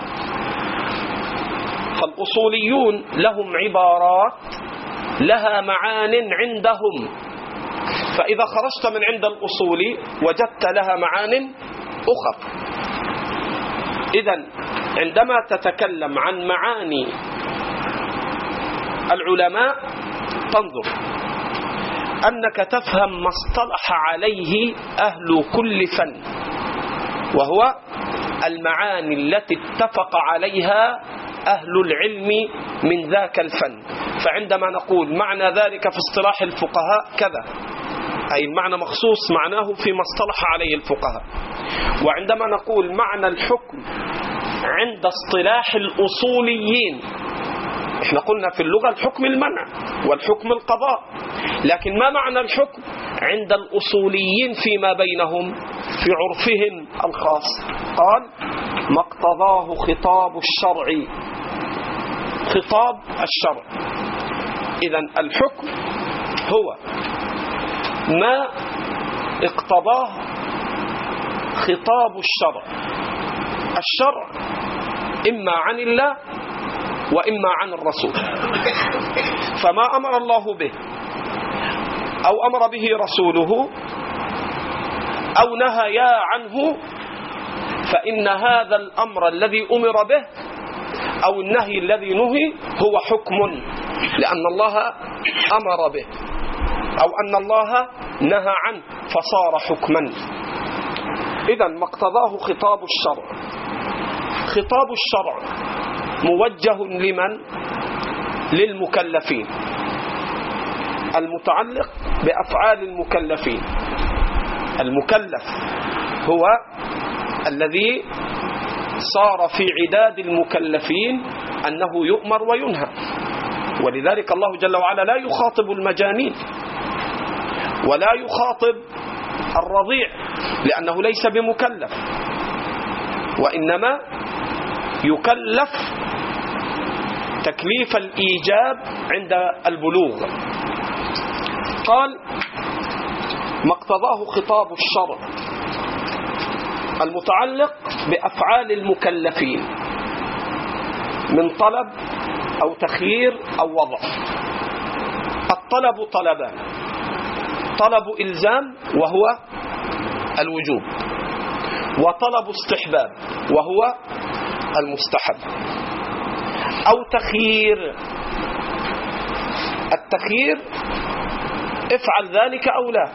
فالأصوليون لهم عبارات لها معان عندهم، فإذا خرجت من عند الأصولي وجدت لها معان أخرى. إذن عندما تتكلم عن معاني العلماء تنظر أنك تفهم ما اصطلح عليه أهل كل فن، وهو المعاني التي اتفق عليها أهل العلم من ذاك الفن. فعندما نقول معنى ذلك في اصطلاح الفقهاء كذا، أي المعنى مخصوص معناه فيما اصطلح عليه الفقهاء. وعندما نقول معنى الحكم عند اصطلاح الأصوليين. احنا قلنا في اللغة الحكم المنع والحكم القضاء، لكن ما معنى الحكم عند الأصوليين فيما بينهم في عرفهم الخاص؟ قال ما اقتضاه خطاب الشرع، خطاب الشرع. إذن الحكم هو ما اقتضاه خطاب الشرع. الشرع إما عن الله وإما عن الرسول، فما أمر الله به أو أمر به رسوله أو نهى عنه فإن هذا الأمر الذي أمر به أو النهي الذي نهي هو حكم، لأن الله أمر به أو أن الله نهى عنه فصار حكما. إذن ما اقتضاه خطاب الشرع. خطاب الشرع موجه لمن؟ للمكلفين، المتعلق بأفعال المكلفين. المكلف هو الذي صار في عداد المكلفين أنه يؤمر وينهى، ولذلك الله جل وعلا لا يخاطب المجانين ولا يخاطب الرضيع لأنه ليس بمكلف، وإنما يكلف تكليف الإيجاب عند البلوغ. قال ما اقتضاه خطاب الشرع المتعلق بأفعال المكلفين من طلب أو تخيير أو وضع. الطلب طلبان: طلب إلزام وهو الوجوب، وطلب استحباب وهو المستحب، أو تخيير. التخيير افعل ذلك أو لا،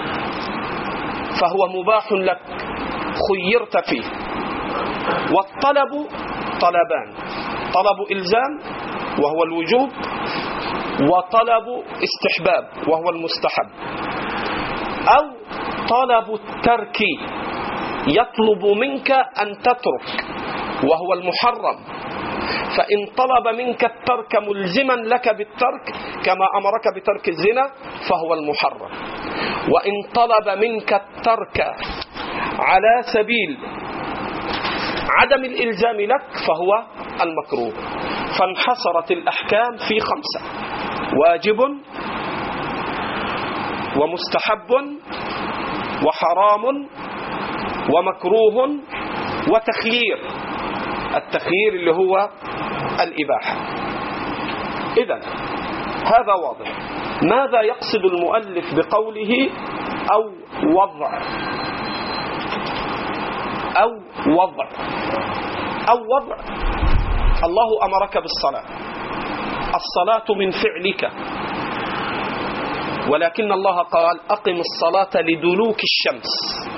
فهو مباح لك، خيرت فيه. والطلب طلبان: طلب إلزام وهو الوجوب، وطلب استحباب وهو المستحب، أو طلب الترك، يطلب منك أن تترك وهو المحرم، فإن طلب منك الترك ملزما لك بالترك كما أمرك بترك الزنا فهو المحرم، وإن طلب منك الترك على سبيل عدم الإلزام لك فهو المكروه. فانحصرت الأحكام في خمسة: واجب ومستحب وحرام ومكروه وتخيير. التخيير اللي هو الإباحة. إذن هذا واضح. ماذا يقصد المؤلف بقوله أو وضع؟ أو وضع أو وضع الله أمرك بالصلاة، الصلاة من فعلك، ولكن الله قال أقم الصلاة لدلوك الشمس.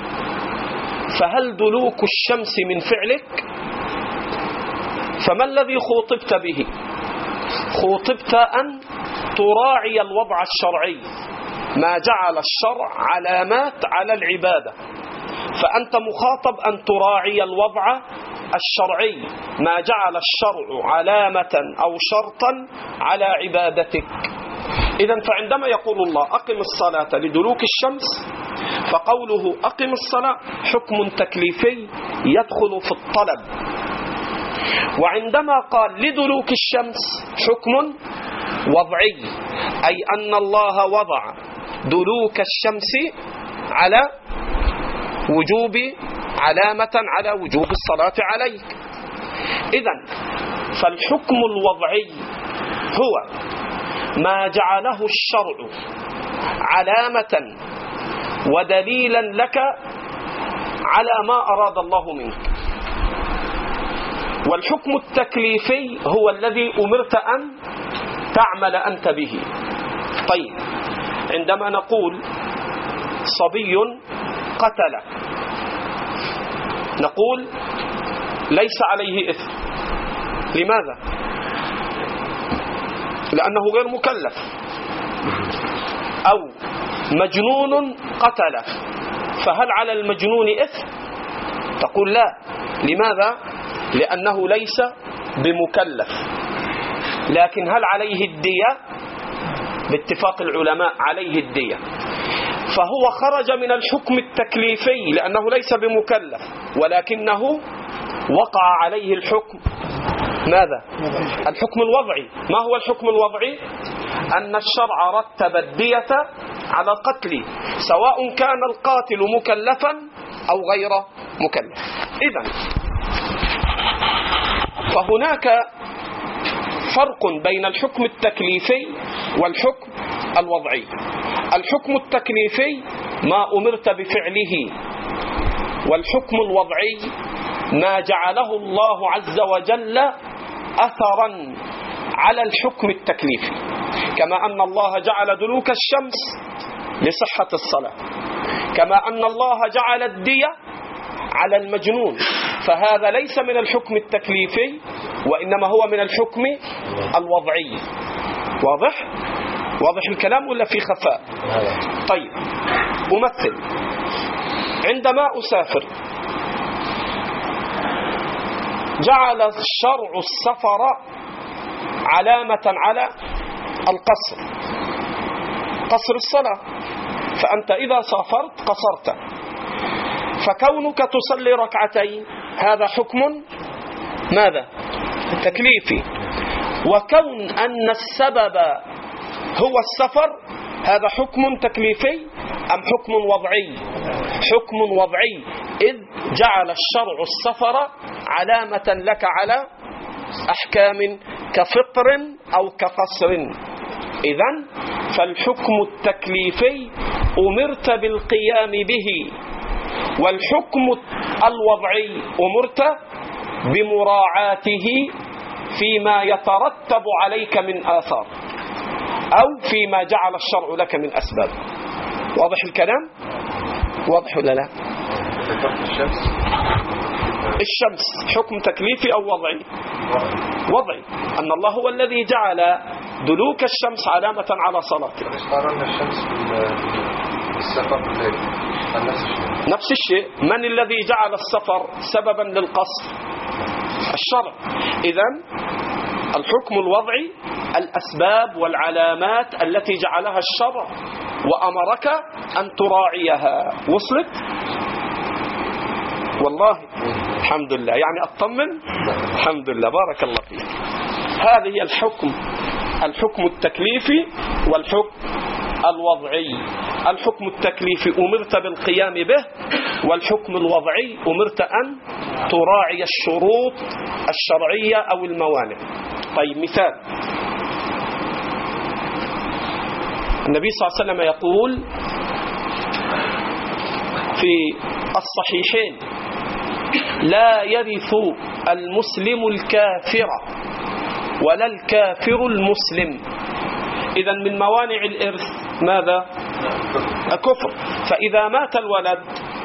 فهل دلوك الشمس من فعلك؟ فما الذي خوطبت به؟ خوطبت أن تراعي الوضع الشرعي، ما جعل الشرع علامات على العبادة، فأنت مخاطب أن تراعي الوضع الشرعي، ما جعل الشرع علامة أو شرطا على عبادتك. إذن فعندما يقول الله أقم الصلاة لدلوك الشمس، فقوله أقم الصلاة حكم تكليفي يدخل في الطلب. وعندما قال لدلوك الشمس حكم وضعي، أي أن الله وضع دلوك الشمس على وجوب، علامة على وجوب الصلاة عليك. إذن فالحكم الوضعي هو ما جعله الشرع علامة ودليلا لك على ما أراد الله منك. والحكم التكليفي هو الذي أمرت أن تعمل أنت به. طيب، عندما نقول صبي قتل نقول ليس عليه إثم. لماذا؟ لأنه غير مكلف. أو مجنون قتل، فهل على المجنون إثم؟ تقول لا. لماذا؟ لأنه ليس بمكلف. لكن هل عليه الدية؟ باتفاق العلماء عليه الدية. فهو خرج من الحكم التكليفي لأنه ليس بمكلف، ولكنه وقع عليه الحكم ماذا؟ الحكم الوضعي. ما هو الحكم الوضعي؟ أن الشرع رتب الدية على القتل سواء كان القاتل مكلفا أو غير مكلف. إذن فهناك فرق بين الحكم التكليفي والحكم الوضعي. الحكم التكليفي ما أمرت بفعله، والحكم الوضعي ما جعله الله عز وجل أثرا على الحكم التكليفي، كما أن الله جعل دلوك الشمس لصحة الصلاة، كما أن الله جعل الدية على المجنون، فهذا ليس من الحكم التكليفي وإنما هو من الحكم الوضعي. واضح؟ واضح الكلام ولا في خفاء؟ طيب، أمثل. عندما أسافر جعل الشرع السفر علامة على القصر، قصر الصلاة، فأنت إذا سافرت قصرت، فكونك تصلي ركعتين هذا حكم ماذا؟ تكليفي. وكون أن السبب هو السفر هذا حكم تكليفي أم حكم وضعي؟ حكم وضعي، إذ جعل الشرع السفر علامة لك على أحكام كفطر أو كقصر. إذن فالحكم التكليفي أمرت بالقيام به، والحكم الوضعي أمرت بمراعاته فيما يترتب عليك من آثار أو فيما جعل الشرع لك من أسباب. واضح الكلام؟ واضح ولا لا؟ الشمس حكم تكليفي أو وضعي؟ وضعي، أن الله هو الذي جعل دلوك الشمس علامة على صلاتك. نفس الشيء. من الذي جعل السفر سببا للقصر؟ الشرع. إذن الحكم الوضعي الأسباب والعلامات التي جعلها الشرع وأمرك أن تراعيها. وصلت؟ والله الحمد لله، يعني أطمن. الحمد لله، بارك الله فيك. هذه هي الحكم الحكم التكليفي والحكم الوضعي. الحكم التكليفي أمرت بالقيام به، والحكم الوضعي أمرت أن تراعي الشروط الشرعية أو الموانع. طيب، مثال. النبي صلى الله عليه وسلم يقول في الصحيحين: لا يرث المسلم الكافر ولا الكافر المسلم. إذن من موانع الإرث ماذا؟ الكفر. فإذا مات الولد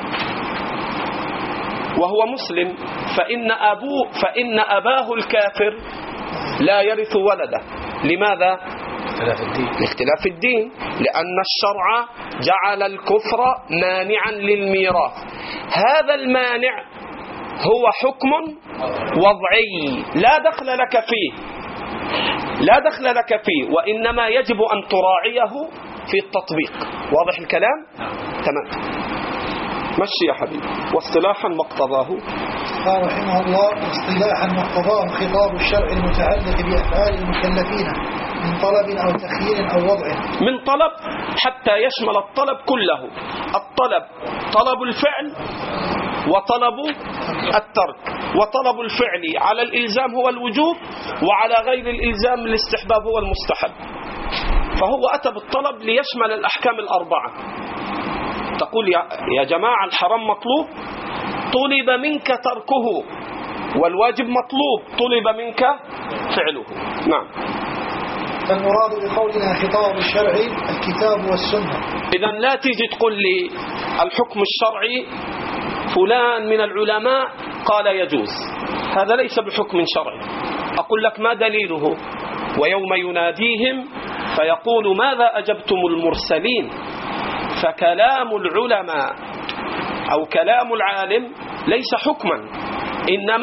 وهو مسلم فإن أبوه فإن أباه الكافر لا يرث ولده. لماذا؟ لاختلاف الدين، لأن الشرع جعل الكفر مانعا للميراث. هذا المانع هو حكم وضعي لا دخل لك فيه، لا دخل لك فيه، وإنما يجب أن تراعيه في التطبيق. واضح الكلام؟ تمام. مشي يا حبيبي. واصطلاحا مقتضاه، قال رحمه الله: واصطلاحا مقتضاه خطاب الشرع المتعلق بأفعال المكلفين من طلب أو تخيير أو وضع. من طلب حتى يشمل الطلب كله. الطلب طلب الفعل وطلب الترك، وطلب الفعل على الإلزام هو الوجوب، وعلى غير الإلزام الاستحباب هو المستحب. فهو أتى بالطلب ليشمل الأحكام الأربعة. تقول يا جماعة الحرام مطلوب، طلب منك تركه، والواجب مطلوب، طلب منك فعله. نعم. فالمراد بقولنا خطاب الشرعي الكتاب والسنة. إذن لا تيجي تقول لي الحكم الشرعي فلان من العلماء قال يجوز، هذا ليس بحكم شرعي. أقول لك ما دليله؟ ويوم يناديهم فيقول ماذا أجبتم المرسلين. فكلام العلماء أو كلام العالم ليس حكما، إنما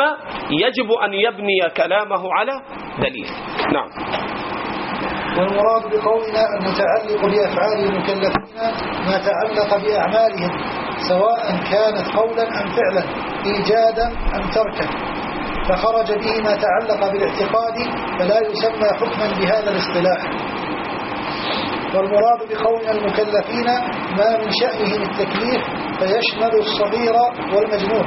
يجب أن يبني كلامه على دليل. نعم. والمراد بقولنا المتعلق بأفعال المكلفين ما تعلق بأعمالهم سواء كانت قولا أم فعلا، إيجادا أم تركا، فخرج به ما تعلق بالاعتقاد فلا يسمى حكما بهذا الاصطلاح. والمراد بقولنا المكلفين ما من شأنهم التكليف فيشمل الصغير والمجنون.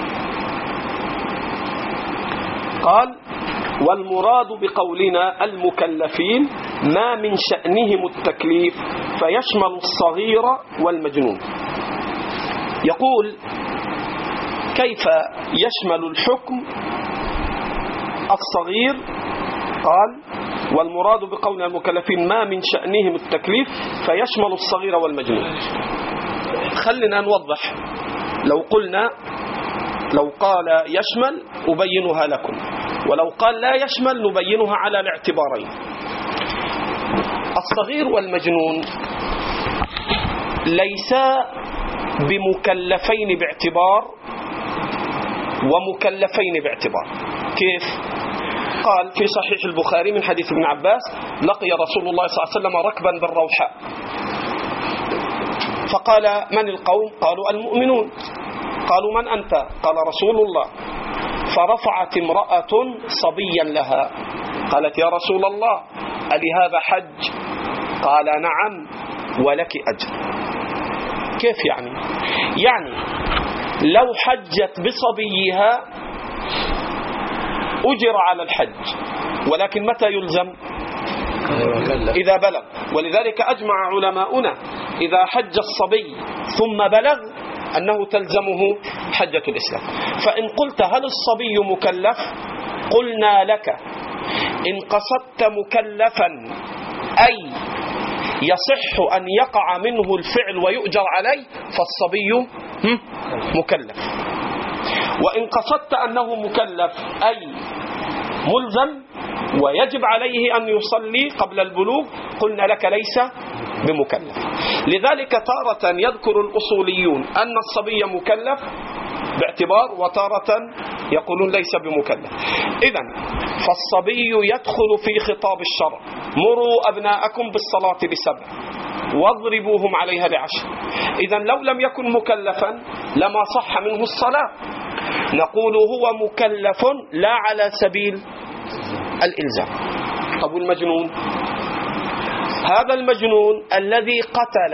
قال: والمراد بقولنا المكلفين ما من شأنهم التكليف فيشمل الصغير والمجنون. يقول: كيف يشمل الحكم الصغير؟ قال: والمراد بقولنا المكلفين ما من شأنهم التكليف فيشمل الصغير والمجنون. خلنا نوضح. لو قلنا لو قال يشمل أبينها لكم، ولو قال لا يشمل نبينها على الاعتبارين. الصغير والمجنون ليسا بمكلفين باعتبار ومكلفين باعتبار. كيف؟ قال في صحيح البخاري من حديث ابن عباس: لقي رسول الله صلى الله عليه وسلم ركبا بالروحاء، فقال: من القوم؟ قالوا: المؤمنون. قالوا: من أنت؟ قال: رسول الله. فرفعت امرأة صبيا لها قالت: يا رسول الله ألهذا حج؟ قال: نعم ولك أجر. كيف يعني؟ يعني لو حجت بصبيها أجر على الحج، ولكن متى يلزم؟ إذا بلغ. ولذلك أجمع علماؤنا إذا حج الصبي ثم بلغ أنه تلزمه حجة الإسلام. فإن قلت: هل الصبي مكلف؟ قلنا لك: إن قصدت مكلفا أي يصح أن يقع منه الفعل ويؤجر عليه فالصبي مكلف. وإن قصدت أنه مكلف أي ملزم ويجب عليه أن يصلي قبل البلوغ قلنا لك ليس بمكلف. لذلك تارة يذكر الأصوليون أن الصبي مكلف باعتبار، وتارة يقولون ليس بمكلف. إذن فالصبي يدخل في خطاب الشرع: مروا أبناءكم بالصلاة بسبع واضربوهم عليها بعشر. إذن لو لم يكن مكلفا لما صح منه الصلاة. نقول هو مكلف لا على سبيل الإلزام. طب المجنون؟ هذا المجنون الذي قتل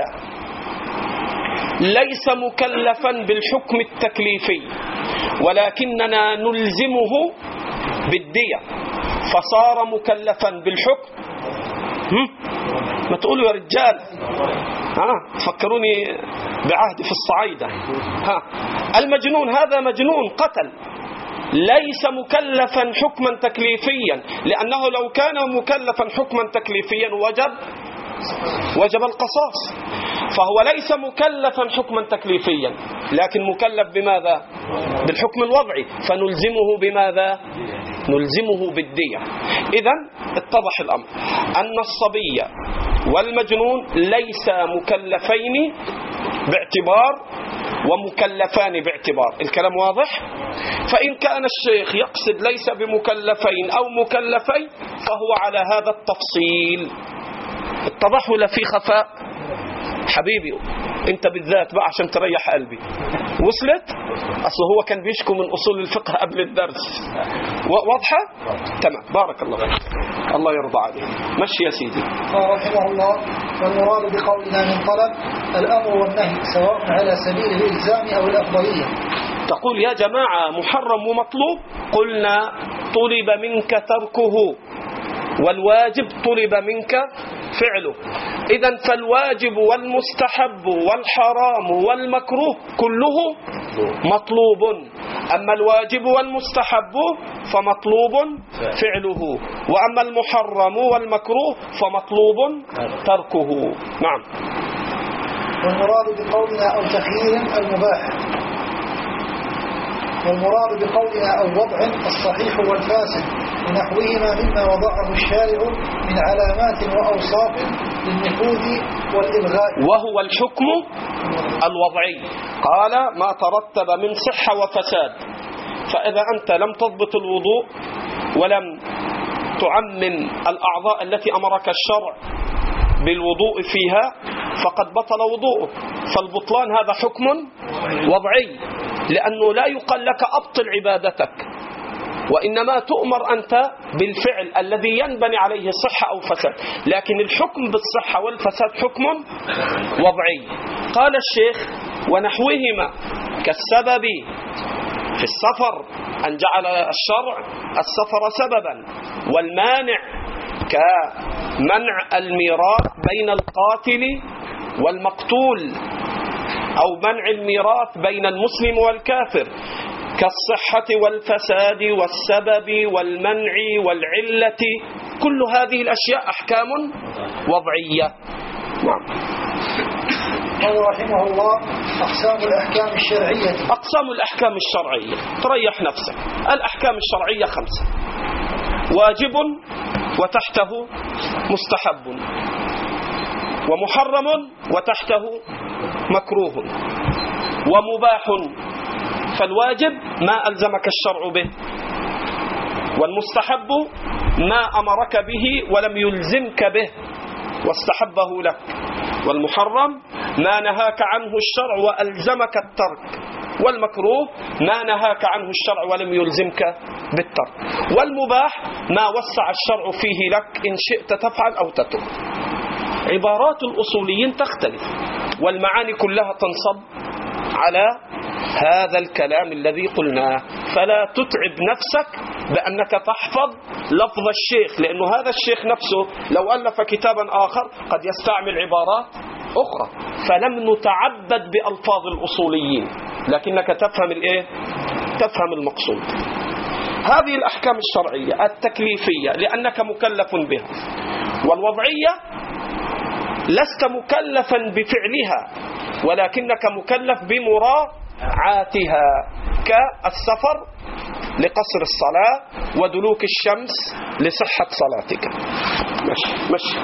ليس مكلفا بالحكم التكليفي، ولكننا نلزمه بالدية فصار مكلفا بالحكم. ما تقولوا يا رجال، ها تفكروني بعهد في الصعيدة. ها المجنون هذا مجنون قتل ليس مكلفا حكما تكليفيا، لأنه لو كان مكلفا حكما تكليفيا وجب وجب القصاص، فهو ليس مكلفا حكما تكليفيا لكن مكلف بماذا؟ بالحكم الوضعي، فنلزمه بماذا؟ نلزمه بالدية. إذن اتضح الأمر أن الصبي والمجنون ليس مكلفين باعتبار ومكلفان باعتبار. الكلام واضح؟ فإن كان الشيخ يقصد ليس بمكلفين أو مكلفين فهو على هذا التفصيل. اتضح ولا في خفاء؟ حبيبي انت بالذات بقى عشان تريح قلبي. وصلت؟ اصل هو كان بيشكو من اصول الفقه قبل الدرس. واضحه؟ تمام. بارك الله فيك. الله يرضى عليك. مشي يا سيدي. قال رحمه الله: والمراد بقولنا من طلب الامر والنهي سواء على سبيل الالزام او الافضليه. تقول يا جماعه محرم ومطلوب، قلنا طلب منك تركه والواجب طلب منك فعله. إذن فالواجب والمستحب والحرام والمكروه كله مطلوب، أما الواجب والمستحب فمطلوب فعله، وأما المحرم والمكروه فمطلوب تركه. نعم. والمراد بقولنا أو تخيير المباح، والمراد بقولنا أو وضع الصحيح والفاسد ونحوهما مما وضعه الشارع من علامات وأوصاف للنفوذ والإلغاء، وهو الحكم الوضعي. قال: ما ترتب من صحة وفساد فإذا أنت لم تضبط الوضوء ولم تعمم الأعضاء التي أمرك الشرع بالوضوء فيها فقد بطل وضوءه. فالبطلان هذا حكم وضعي، لأنه لا يقال لك أبطل عبادتك، وإنما تؤمر أنت بالفعل الذي ينبني عليه صحة أو فساد، لكن الحكم بالصحة والفساد حكم وضعي. قال الشيخ: ونحوهما كالسبب في السفر أن جعل الشرع السفر سببا، والمانع كمنع الميراث بين القاتل والمقتول، أو منع الميراث بين المسلم والكافر، كالصحة والفساد والسبب والمنع والعلة. كل هذه الأشياء أحكام وضعية. نعم. قال رحمه الله: أقسام الأحكام الشرعية. أقسام الأحكام الشرعية، تريح نفسك. الأحكام الشرعية خمسة: واجب وتحته مستحب، ومحرم وتحته مكروه، ومباح. فالواجب ما ألزمك الشرع به، والمستحب ما أمرك به ولم يلزمك به واستحبه لك، والمحرم ما نهاك عنه الشرع وألزمك الترك، والمكروه ما نهاك عنه الشرع ولم يلزمك بالترك، والمباح ما وسع الشرع فيه لك إن شئت تفعل أو تترك. عبارات الأصوليين تختلف، والمعاني كلها تنصب على هذا الكلام الذي قلناه. فلا تتعب نفسك بأنك تحفظ لفظ الشيخ، لأنه هذا الشيخ نفسه لو ألف كتابا آخر قد يستعمل عبارات أخرى، فلم نتعبد بألفاظ الأصوليين، لكنك تفهم الإيه؟ تفهم المقصود. هذه الأحكام الشرعية التكليفية لأنك مكلف بها، والوضعية لست مكلفا بفعلها ولكنك مكلف بمراعاتها، كالسفر لقصر الصلاة ودلوك الشمس لصحة صلاتك. ماشي ماشي.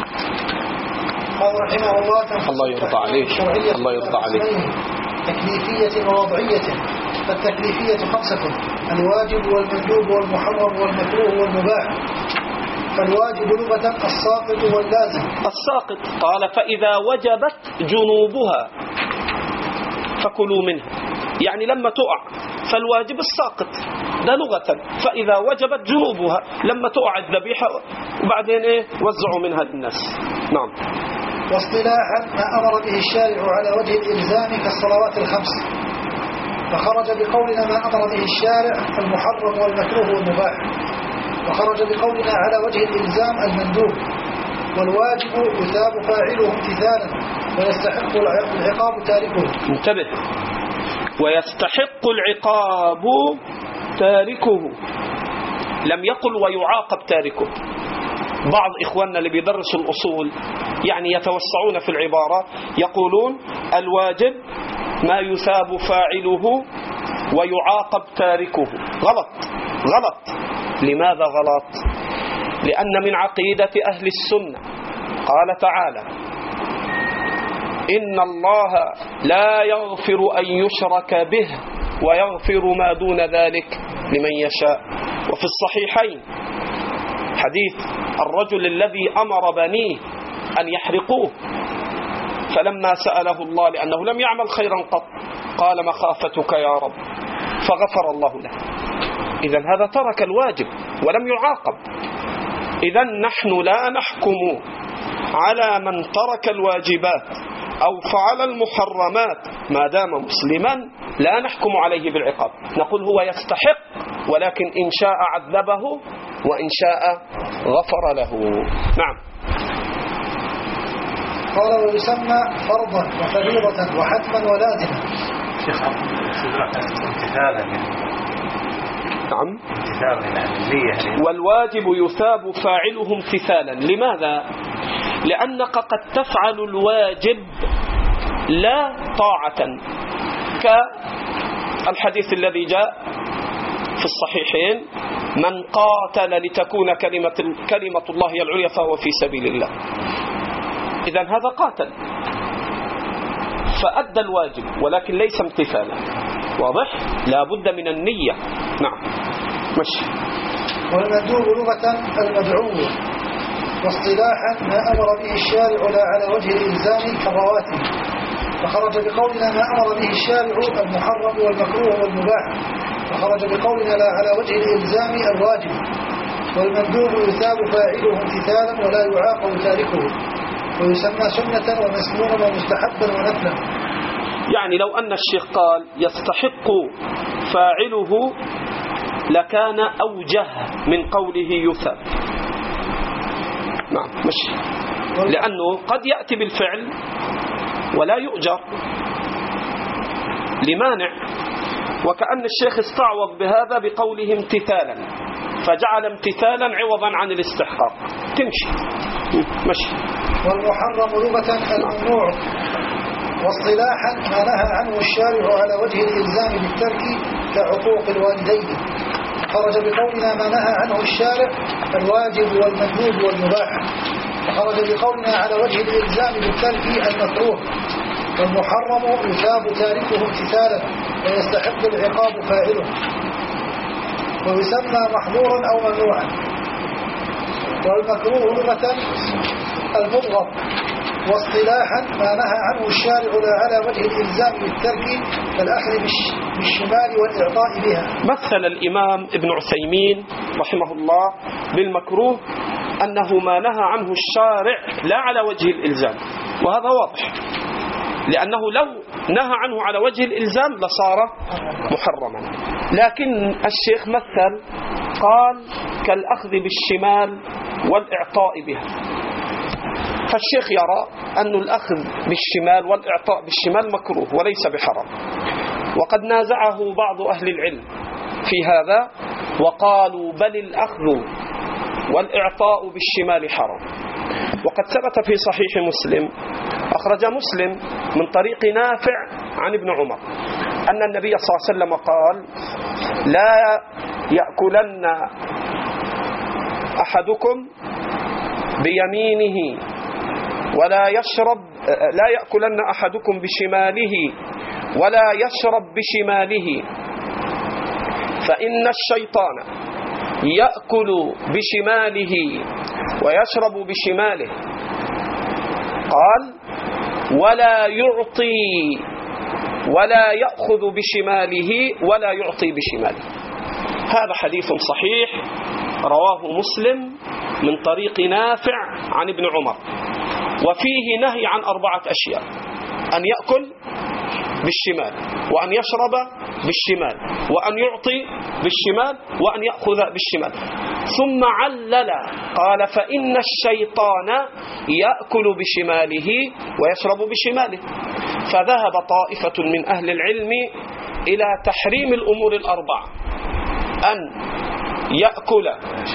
قال رحمه الله: الله يرضى عليك. الله يرضى عليك. تكليفية ووضعية. فالتكليفية خمسة: الواجب والمندوب والمحرم والمكروه والمباح. فالواجب لغة الساقط واللازم. الساقط قال: فإذا وجبت جنوبها فكلوا منها، يعني لما تقع فالواجب الساقط ده لغة، فإذا وجبت جنوبها لما تقع الذبيحة وبعدين إيه وزعوا منها للناس. نعم. واصطلاحا ما أمر به الشارع على وجه الإلزام كالصلوات الخمس، فخرج بقولنا ما أمر به الشارع المحرم والمكروه والمباح، وخرج بقولنا على وجه الإلزام المندوب. والواجب يثاب فاعله امتثالا ويستحق العقاب تاركه. انتبه، ويستحق العقاب تاركه، لم يقل ويعاقب تاركه. بعض إخواننا اللي بيدرسوا الأصول يعني يتوسعون في العبارة، يقولون الواجب ما يثاب فاعله ويعاقب تاركه. غلط غلط. لماذا غلط؟ لأن من عقيدة أهل السنة قال تعالى: إن الله لا يغفر أن يشرك به ويغفر ما دون ذلك لمن يشاء. وفي الصحيحين حديث الرجل الذي أمر بنيه أن يحرقوه، فلما سأله الله لأنه لم يعمل خيرا قط قال: مخافتك يا رب، فغفر الله له. إذن هذا ترك الواجب ولم يعاقب. إذن نحن لا نحكم على من ترك الواجبات أو فعل المحرمات ما دام مسلما، لا نحكم عليه بالعقاب، نقول هو يستحق، ولكن إن شاء عذبه وإن شاء غفر له. نعم. قال: ويسمى فرضا وفريضة وحتما ولازما. شيخ امتثالا. نعم. امتثالا. والواجب يثاب فاعله امتثالا. لماذا؟ لأنك قد تفعل الواجب لا طاعة، كالحديث الذي جاء في الصحيحين: من قاتل لتكون كلمة, كلمة الله هي العليا فهو في سبيل الله. إذن هذا قاتل فأدى الواجب ولكن ليس امتثالا. واضح؟ لا بد من النية. نعم مشي. والمندوب لغة المدعو، واصطلاحا ما أمر به الشارع لا على وجه الإلزام كالرواتب، فخرج بقولنا ما أمر به الشارع المحرم والمكروه والمباح، فخرج بقولنا لا على وجه الإلزام الواجب. والمندوب يثاب فاعله امتثالا ولا يعاقب تاركه، ويسمى سنة ومسنونا ومستحبا ونفلا. يعني لو أن الشيخ قال يستحق فاعله لكان أوجه من قوله يثاب. نعم مشي. لأنه قد يأتي بالفعل ولا يؤجر لمانع، وكأن الشيخ استعوض بهذا بقوله امتثالا، فجعل امتثالا عوضا عن الاستحقاق. تمشي مشي. والمحرم لغة الممنوع، واصطلاحا ما نهى عنه الشارع على وجه الإلزام بالترك كعقوق الوالدين، خرج بقولنا ما نهى عنه الشارع الواجب والمندوب والمباح، فخرج بقولنا على وجه الإلزام بالترك المكروه. والمحرم يثاب تاركه امتثالا ويستحق العقاب فاعله، ويسمى محظورا أو ممنوعا. والمكروه لغة المبغض، واصطلاحا ما نهى عنه الشارع لا على وجه الإلزام بالترك كالأخذ بالشمال والإعطاء بها. مثل الإمام ابن عثيمين رحمه الله بالمكروه أنه ما نهى عنه الشارع لا على وجه الإلزام، وهذا واضح، لأنه لو نهى عنه على وجه الإلزام لصار محرما. لكن الشيخ مثل قال كالأخذ بالشمال والإعطاء بها، فالشيخ يرى أن الأخذ بالشمال والإعطاء بالشمال مكروه وليس بحرام، وقد نازعه بعض أهل العلم في هذا وقالوا بل الأخذ والإعطاء بالشمال حرام. وقد ثبت في صحيح مسلم، أخرج مسلم من طريق نافع عن ابن عمر أن النبي صلى الله عليه وسلم قال لا يأكلن أحدكم بيمينه ولا يشرب لا يأكلن أحدكم بشماله ولا يشرب بشماله فإن الشيطان يأكل بشماله ويشرب بشماله. قال ولا يعطي ولا يأخذ بشماله ولا يعطي بشماله. هذا حديث صحيح رواه مسلم من طريق نافع عن ابن عمر، وفيه نهي عن أربعة أشياء: أن يأكل بالشمال، وأن يشرب بالشمال، وأن يعطي بالشمال، وأن يأخذ بالشمال. ثم علل قال فإن الشيطان يأكل بشماله ويشرب بشماله. فذهب طائفة من أهل العلم إلى تحريم الأمور الأربعة: أن يأكل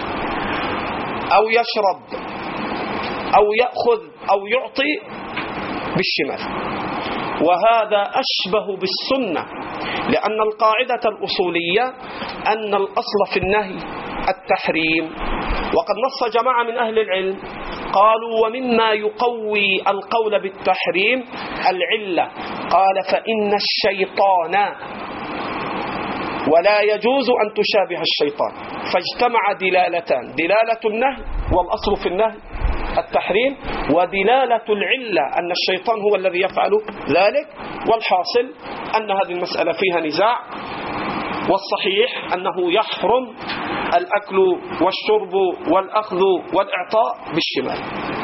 أو يشرب أو يأخذ أو يعطي بالشمال. وهذا أشبه بالسنة، لأن القاعدة الأصولية أن الأصل في النهي التحريم. وقد نص جماعة من أهل العلم قالوا ومما يقوي القول بالتحريم العلة، قال فإن الشيطان ولا يجوز أن تشابه الشيطان، فاجتمع دلالتان: دلالة النهي والأصل في النهي التحريم، ودلالة العلة أن الشيطان هو الذي يفعل ذلك. والحاصل أن هذه المسألة فيها نزاع، والصحيح أنه يحرم الأكل والشرب والأخذ والإعطاء بالشمال.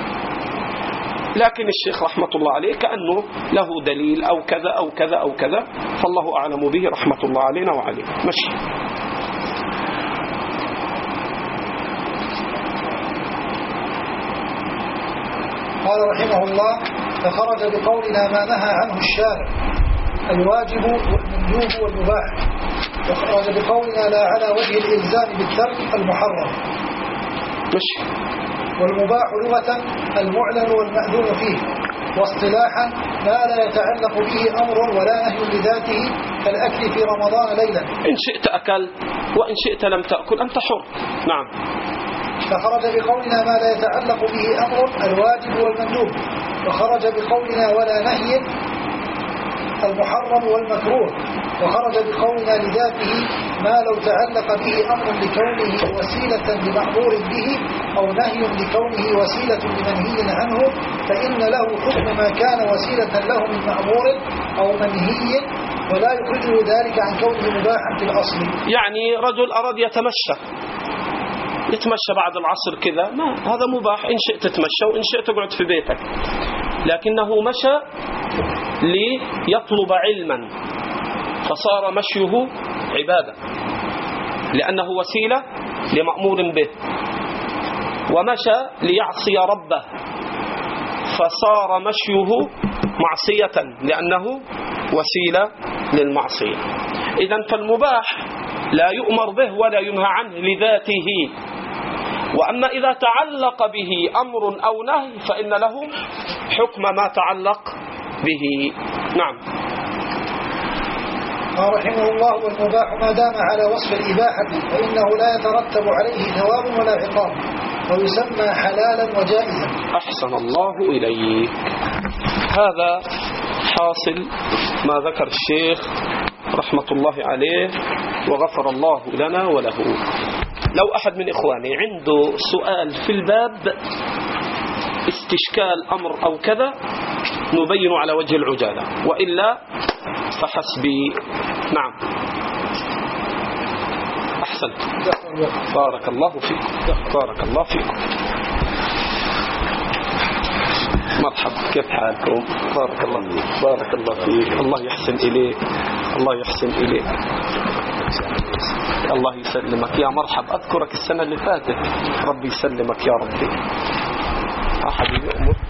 لكن الشيخ رحمة الله عليه كأنه له دليل أو كذا أو كذا أو كذا، فالله أعلم به رحمة الله علينا وعليه. مشي. قال رحمه الله: فخرج بقولنا ما نهى عنه الشارع الواجب والمندوب والمباح، وخرج بقولنا لا على وجه الإلزام بالترك المحرم. مشي. والمباح لغة المعلن والمأذون فيه، واصطلاحا ما لا يتعلق به أمر ولا نهي بذاته كالأكل في رمضان ليلا. إن شئت أكلت وإن شئت لم تأكل أنت حر. نعم. فخرج بقولنا ما لا يتعلق به أمر الواجب والمندوب، وخرج بقولنا ولا نهي المحرم والمكروه، وخرج بقولنا لذاته ما لو تعلق به أمر لكونه وسيلة لمأمور به أو نهي لكونه وسيلة لمنهي عنه فإن له حكم ما كان وسيلة له من مأمور أو منهي، ولا يخرجه ذلك عن كونه مباحا في الأصل. يعني رجل أراد يتمشى يتمشى بعد العصر كذا، ما هذا مباح، إن شئت تتمشى وإن شئت تقعد في بيتك، لكنه مشى ليطلب علما فصار مشيه عبادة لأنه وسيلة لمأمور به، ومشى ليعصي ربه فصار مشيه معصية لأنه وسيلة للمعصية. إذن فالمباح لا يؤمر به ولا ينهى عنه لذاته، وأما إذا تعلق به أمر أو نهي فإن له حكم ما تعلق به. نعم. قال رحمه الله: والمباح ما دام على وصف الإباحة فإنه لا يترتب عليه ثواب ولا عقاب، ويسمى حلالا وجائزا. أحسن الله إليك. هذا حاصل ما ذكر الشيخ رحمة الله عليه وغفر الله لنا وله. لو أحد من إخواني عنده سؤال في الباب، استشكال أمر أو كذا، نبين على وجه العجالة، وإلا فحسبي. نعم. أحسنت. بارك الله فيك. بارك الله فيك. مرحبا، كيف حالكم؟ بارك الله بارك الله فيك. الله يحسن إليك. الله يحسن إليك. الله يسلمك. يا مرحب، أذكرك السنة اللي فاتت. ربي يسلمك يا ربي. حبيبي أمور.